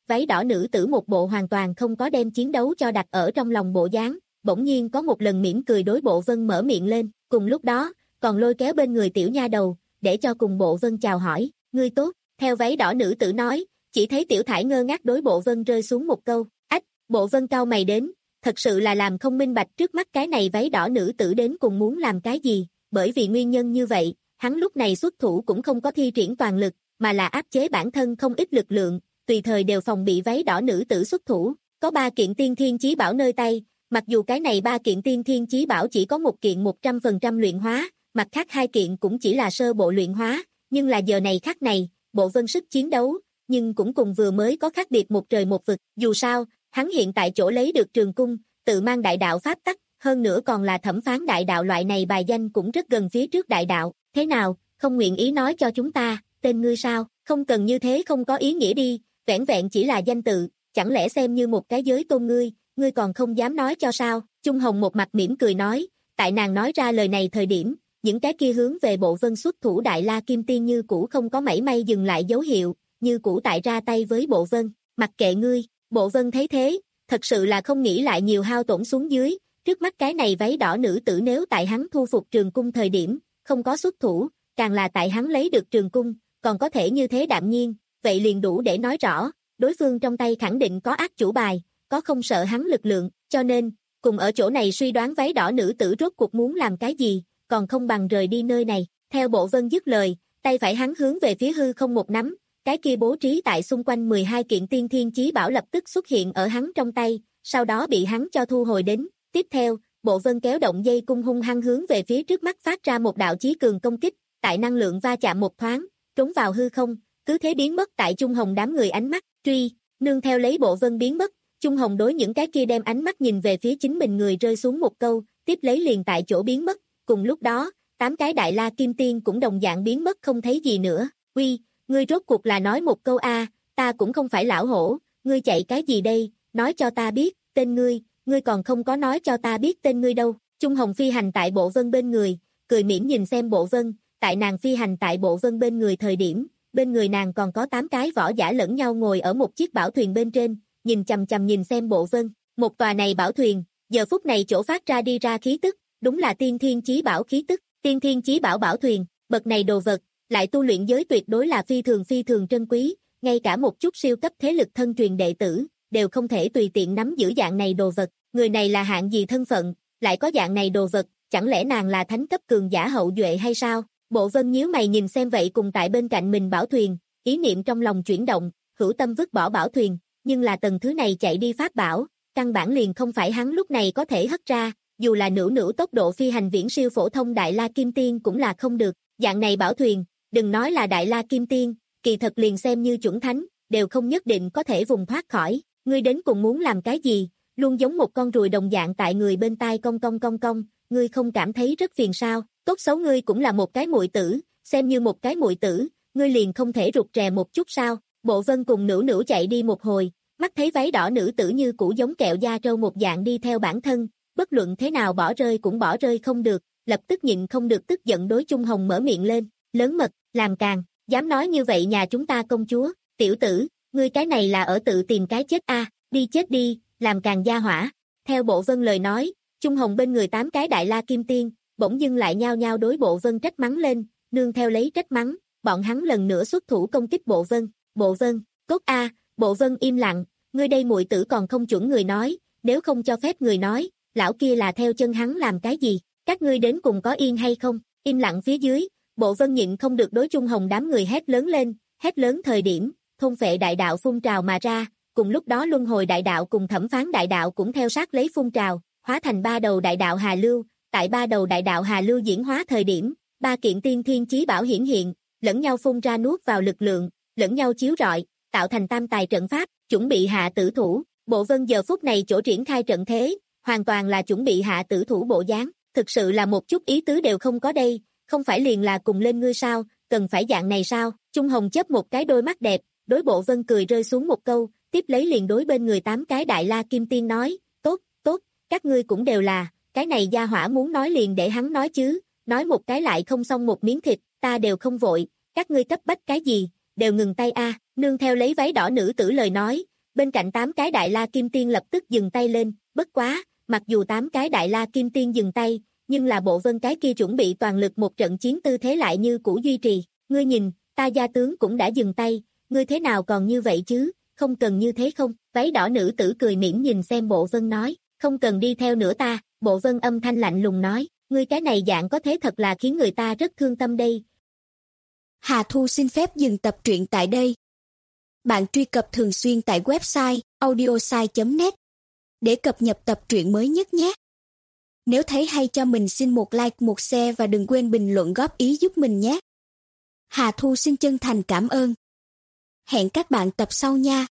[SPEAKER 2] váy đỏ nữ tử một bộ hoàn toàn không có đem chiến đấu cho đặt ở trong lòng bộ dáng, bỗng nhiên có một lần mỉm cười đối Bộ Vân mở miệng lên, cùng lúc đó, còn lôi kéo bên người tiểu nha đầu, để cho cùng Bộ Vân chào hỏi, ngươi tốt, theo váy đỏ nữ tử nói, chỉ thấy Tiểu Thải ngơ ngác đối Bộ Vân rơi xuống một câu, ách, Bộ Vân cau mày đến, thật sự là làm không minh bạch trước mắt cái này váy đỏ nữ tử đến cùng muốn làm cái gì, bởi vì nguyên nhân như vậy, hắn lúc này xuất thủ cũng không có thi triển toàn lực, mà là áp chế bản thân không ít lực lượng, tùy thời đều phòng bị váy đỏ nữ tử xuất thủ, có ba kiện tiên thiên chí bảo nơi tay, mặc dù cái này ba kiện tiên thiên chí bảo chỉ có một kiện một trăm phần trăm luyện hóa, mặt khác hai kiện cũng chỉ là sơ bộ luyện hóa, nhưng là giờ này khắc này, Bộ Vân sức chiến đấu, nhưng cũng cùng vừa mới có khác biệt một trời một vực, dù sao, hắn hiện tại chỗ lấy được trường cung, tự mang đại đạo pháp tắc, hơn nữa còn là thẩm phán đại đạo loại này bài danh cũng rất gần phía trước đại đạo, thế nào, không nguyện ý nói cho chúng ta, tên ngươi sao, không cần như thế không có ý nghĩa đi, vẻn vẹn chỉ là danh tự, chẳng lẽ xem như một cái giới tôn ngươi, ngươi còn không dám nói cho sao, Trung Hồng một mặt mỉm cười nói, tại nàng nói ra lời này thời điểm, những cái kia hướng về Bộ Vân xuất thủ Đại La Kim Tiên như cũ không có mảy may dừng lại dấu hiệu, như cũ tại ra tay với Bộ Vân, mặc kệ ngươi, Bộ Vân thấy thế, thật sự là không nghĩ lại nhiều hao tổn xuống dưới, trước mắt cái này váy đỏ nữ tử nếu tại hắn thu phục trường cung thời điểm, không có xuất thủ, càng là tại hắn lấy được trường cung, còn có thể như thế đạm nhiên, vậy liền đủ để nói rõ, đối phương trong tay khẳng định có ác chủ bài, có không sợ hắn lực lượng, cho nên, cùng ở chỗ này suy đoán váy đỏ nữ tử rốt cuộc muốn làm cái gì, còn không bằng rời đi nơi này, theo Bộ Vân dứt lời, tay phải hắn hướng về phía hư không một nắm, cái kia bố trí tại xung quanh mười hai kiện tiên thiên chí bảo lập tức xuất hiện ở hắn trong tay, sau đó bị hắn cho thu hồi đến, tiếp theo, Bộ Vân kéo động dây cung hung hăng hướng về phía trước mắt phát ra một đạo chí cường công kích, tại năng lượng va chạm một thoáng, trốn vào hư không, cứ thế biến mất tại Trung Hồng đám người ánh mắt, truy, nương theo lấy Bộ Vân biến mất, Trung Hồng đối những cái kia đem ánh mắt nhìn về phía chính mình người rơi xuống một câu, tiếp lấy liền tại chỗ biến mất, cùng lúc đó, tám cái Đại La Kim Tiên cũng đồng dạng biến mất không thấy gì nữa, uy, ngươi rốt cuộc là nói một câu a, ta cũng không phải lão hổ, ngươi chạy cái gì đây, nói cho ta biết, tên ngươi, ngươi còn không có nói cho ta biết tên ngươi đâu, Trung Hồng phi hành tại Bộ Vân bên người, cười mỉm nhìn xem Bộ Vân, tại nàng phi hành tại Bộ Vân bên người thời điểm, bên người nàng còn có tám cái võ giả lẫn nhau ngồi ở một chiếc bảo thuyền bên trên, nhìn chằm chằm nhìn xem Bộ Vân, một tòa này bảo thuyền, giờ phút này chỗ phát ra đi ra khí tức, đúng là tiên thiên chí bảo khí tức, tiên thiên chí bảo bảo thuyền, bậc này đồ vật, lại tu luyện giới tuyệt đối là phi thường phi thường trân quý, ngay cả một chút siêu cấp thế lực thân truyền đệ tử, đều không thể tùy tiện nắm giữ dạng này đồ vật, người này là hạng gì thân phận, lại có dạng này đồ vật, chẳng lẽ nàng là thánh cấp cường giả hậu duệ hay sao? Bộ Vân nhíu mày nhìn xem vậy cùng tại bên cạnh mình bảo thuyền, ý niệm trong lòng chuyển động, hữu tâm vứt bỏ bảo thuyền, nhưng là tầng thứ này chạy đi pháp bảo, căn bản liền không phải hắn lúc này có thể hất ra, dù là nửa nửa tốc độ phi hành viễn siêu phổ thông Đại La Kim Tiên cũng là không được, dạng này bảo thuyền, đừng nói là Đại La Kim Tiên, kỳ thật liền xem như chuẩn thánh, đều không nhất định có thể vùng thoát khỏi, ngươi đến cùng muốn làm cái gì, luôn giống một con ruồi đồng dạng tại người bên tai cong cong cong cong, ngươi không cảm thấy rất phiền sao, tốt xấu ngươi cũng là một cái muội tử, xem như một cái muội tử, ngươi liền không thể rụt rè một chút sao, Bộ Vân cùng Nữu Nữu chạy đi một hồi, mắt thấy váy đỏ nữ tử như cũ giống kẹo da trâu một dạng đi theo bản thân, bất luận thế nào bỏ rơi cũng bỏ rơi không được, lập tức nhịn không được tức giận đối Trung Hồng mở miệng lên, lớn mật, làm càng, dám nói như vậy nhà chúng ta công chúa, tiểu tử, ngươi cái này là ở tự tìm cái chết a, đi chết đi, làm càng gia hỏa. Theo Bộ Vân lời nói, Trung Hồng bên người tám cái Đại La Kim Tiên, bỗng dưng lại nhao nhao đối Bộ Vân trách mắng lên, nương theo lấy trách mắng, bọn hắn lần nữa xuất thủ công kích Bộ Vân, Bộ Vân, cốt a, Bộ Vân im lặng, ngươi đây muội tử còn không chuẩn người nói, nếu không cho phép người nói, lão kia là theo chân hắn làm cái gì, các ngươi đến cùng có yên hay không, im lặng phía dưới, Bộ Vân nhịn không được đối Trung Hồng đám người hét lớn lên, hét lớn thời điểm, thôn phệ đại đạo phun trào mà ra, cùng lúc đó luân hồi đại đạo cùng thẩm phán đại đạo cũng theo sát lấy phun trào, hóa thành ba đầu đại đạo hà lưu, tại ba đầu đại đạo hà lưu diễn hóa thời điểm, ba kiện tiên thiên chí bảo hiển hiện, lẫn nhau phun ra nuốt vào lực lượng, lẫn nhau chiếu rọi, tạo thành tam tài trận pháp, chuẩn bị hạ tử thủ, Bộ Vân giờ phút này chỗ triển khai trận thế, hoàn toàn là chuẩn bị hạ tử thủ bộ dáng, thực sự là một chút ý tứ đều không có đây, không phải liền là cùng lên ngươi sao, cần phải dạng này sao, Trung Hồng chớp một cái đôi mắt đẹp, đối Bộ Vân cười rơi xuống một câu, tiếp lấy liền đối bên người tám cái Đại La Kim Tiên nói, tốt, tốt, các ngươi cũng đều là, cái này gia hỏa muốn nói liền để hắn nói chứ, nói một cái lại không xong một miếng thịt, ta đều không vội, các ngươi cấp bách cái gì, đều ngừng tay a, nương theo lấy váy đỏ nữ tử lời nói, Bên cạnh tám cái Đại La Kim Tiên lập tức dừng tay lên, bất quá, mặc dù tám cái Đại La Kim Tiên dừng tay, nhưng là Bộ Vân cái kia chuẩn bị toàn lực một trận chiến tư thế lại như cũ duy trì. Ngươi nhìn, ta gia tướng cũng đã dừng tay, ngươi thế nào còn như vậy chứ, không cần như thế không? Váy đỏ nữ tử cười mỉm nhìn xem Bộ Vân nói, không cần đi theo nữa ta. Bộ Vân âm thanh lạnh lùng nói, ngươi cái này dạng có thế thật là khiến người ta rất thương tâm đây.
[SPEAKER 3] Hà Thu xin phép dừng tập truyện tại đây. Bạn truy cập thường xuyên tại website audiosai chấm net để cập nhật tập truyện mới nhất nhé. Nếu thấy hay cho mình xin một like, một share và đừng quên bình luận góp ý giúp mình nhé. Hà Thu xin chân thành cảm ơn. Hẹn các bạn tập sau nha.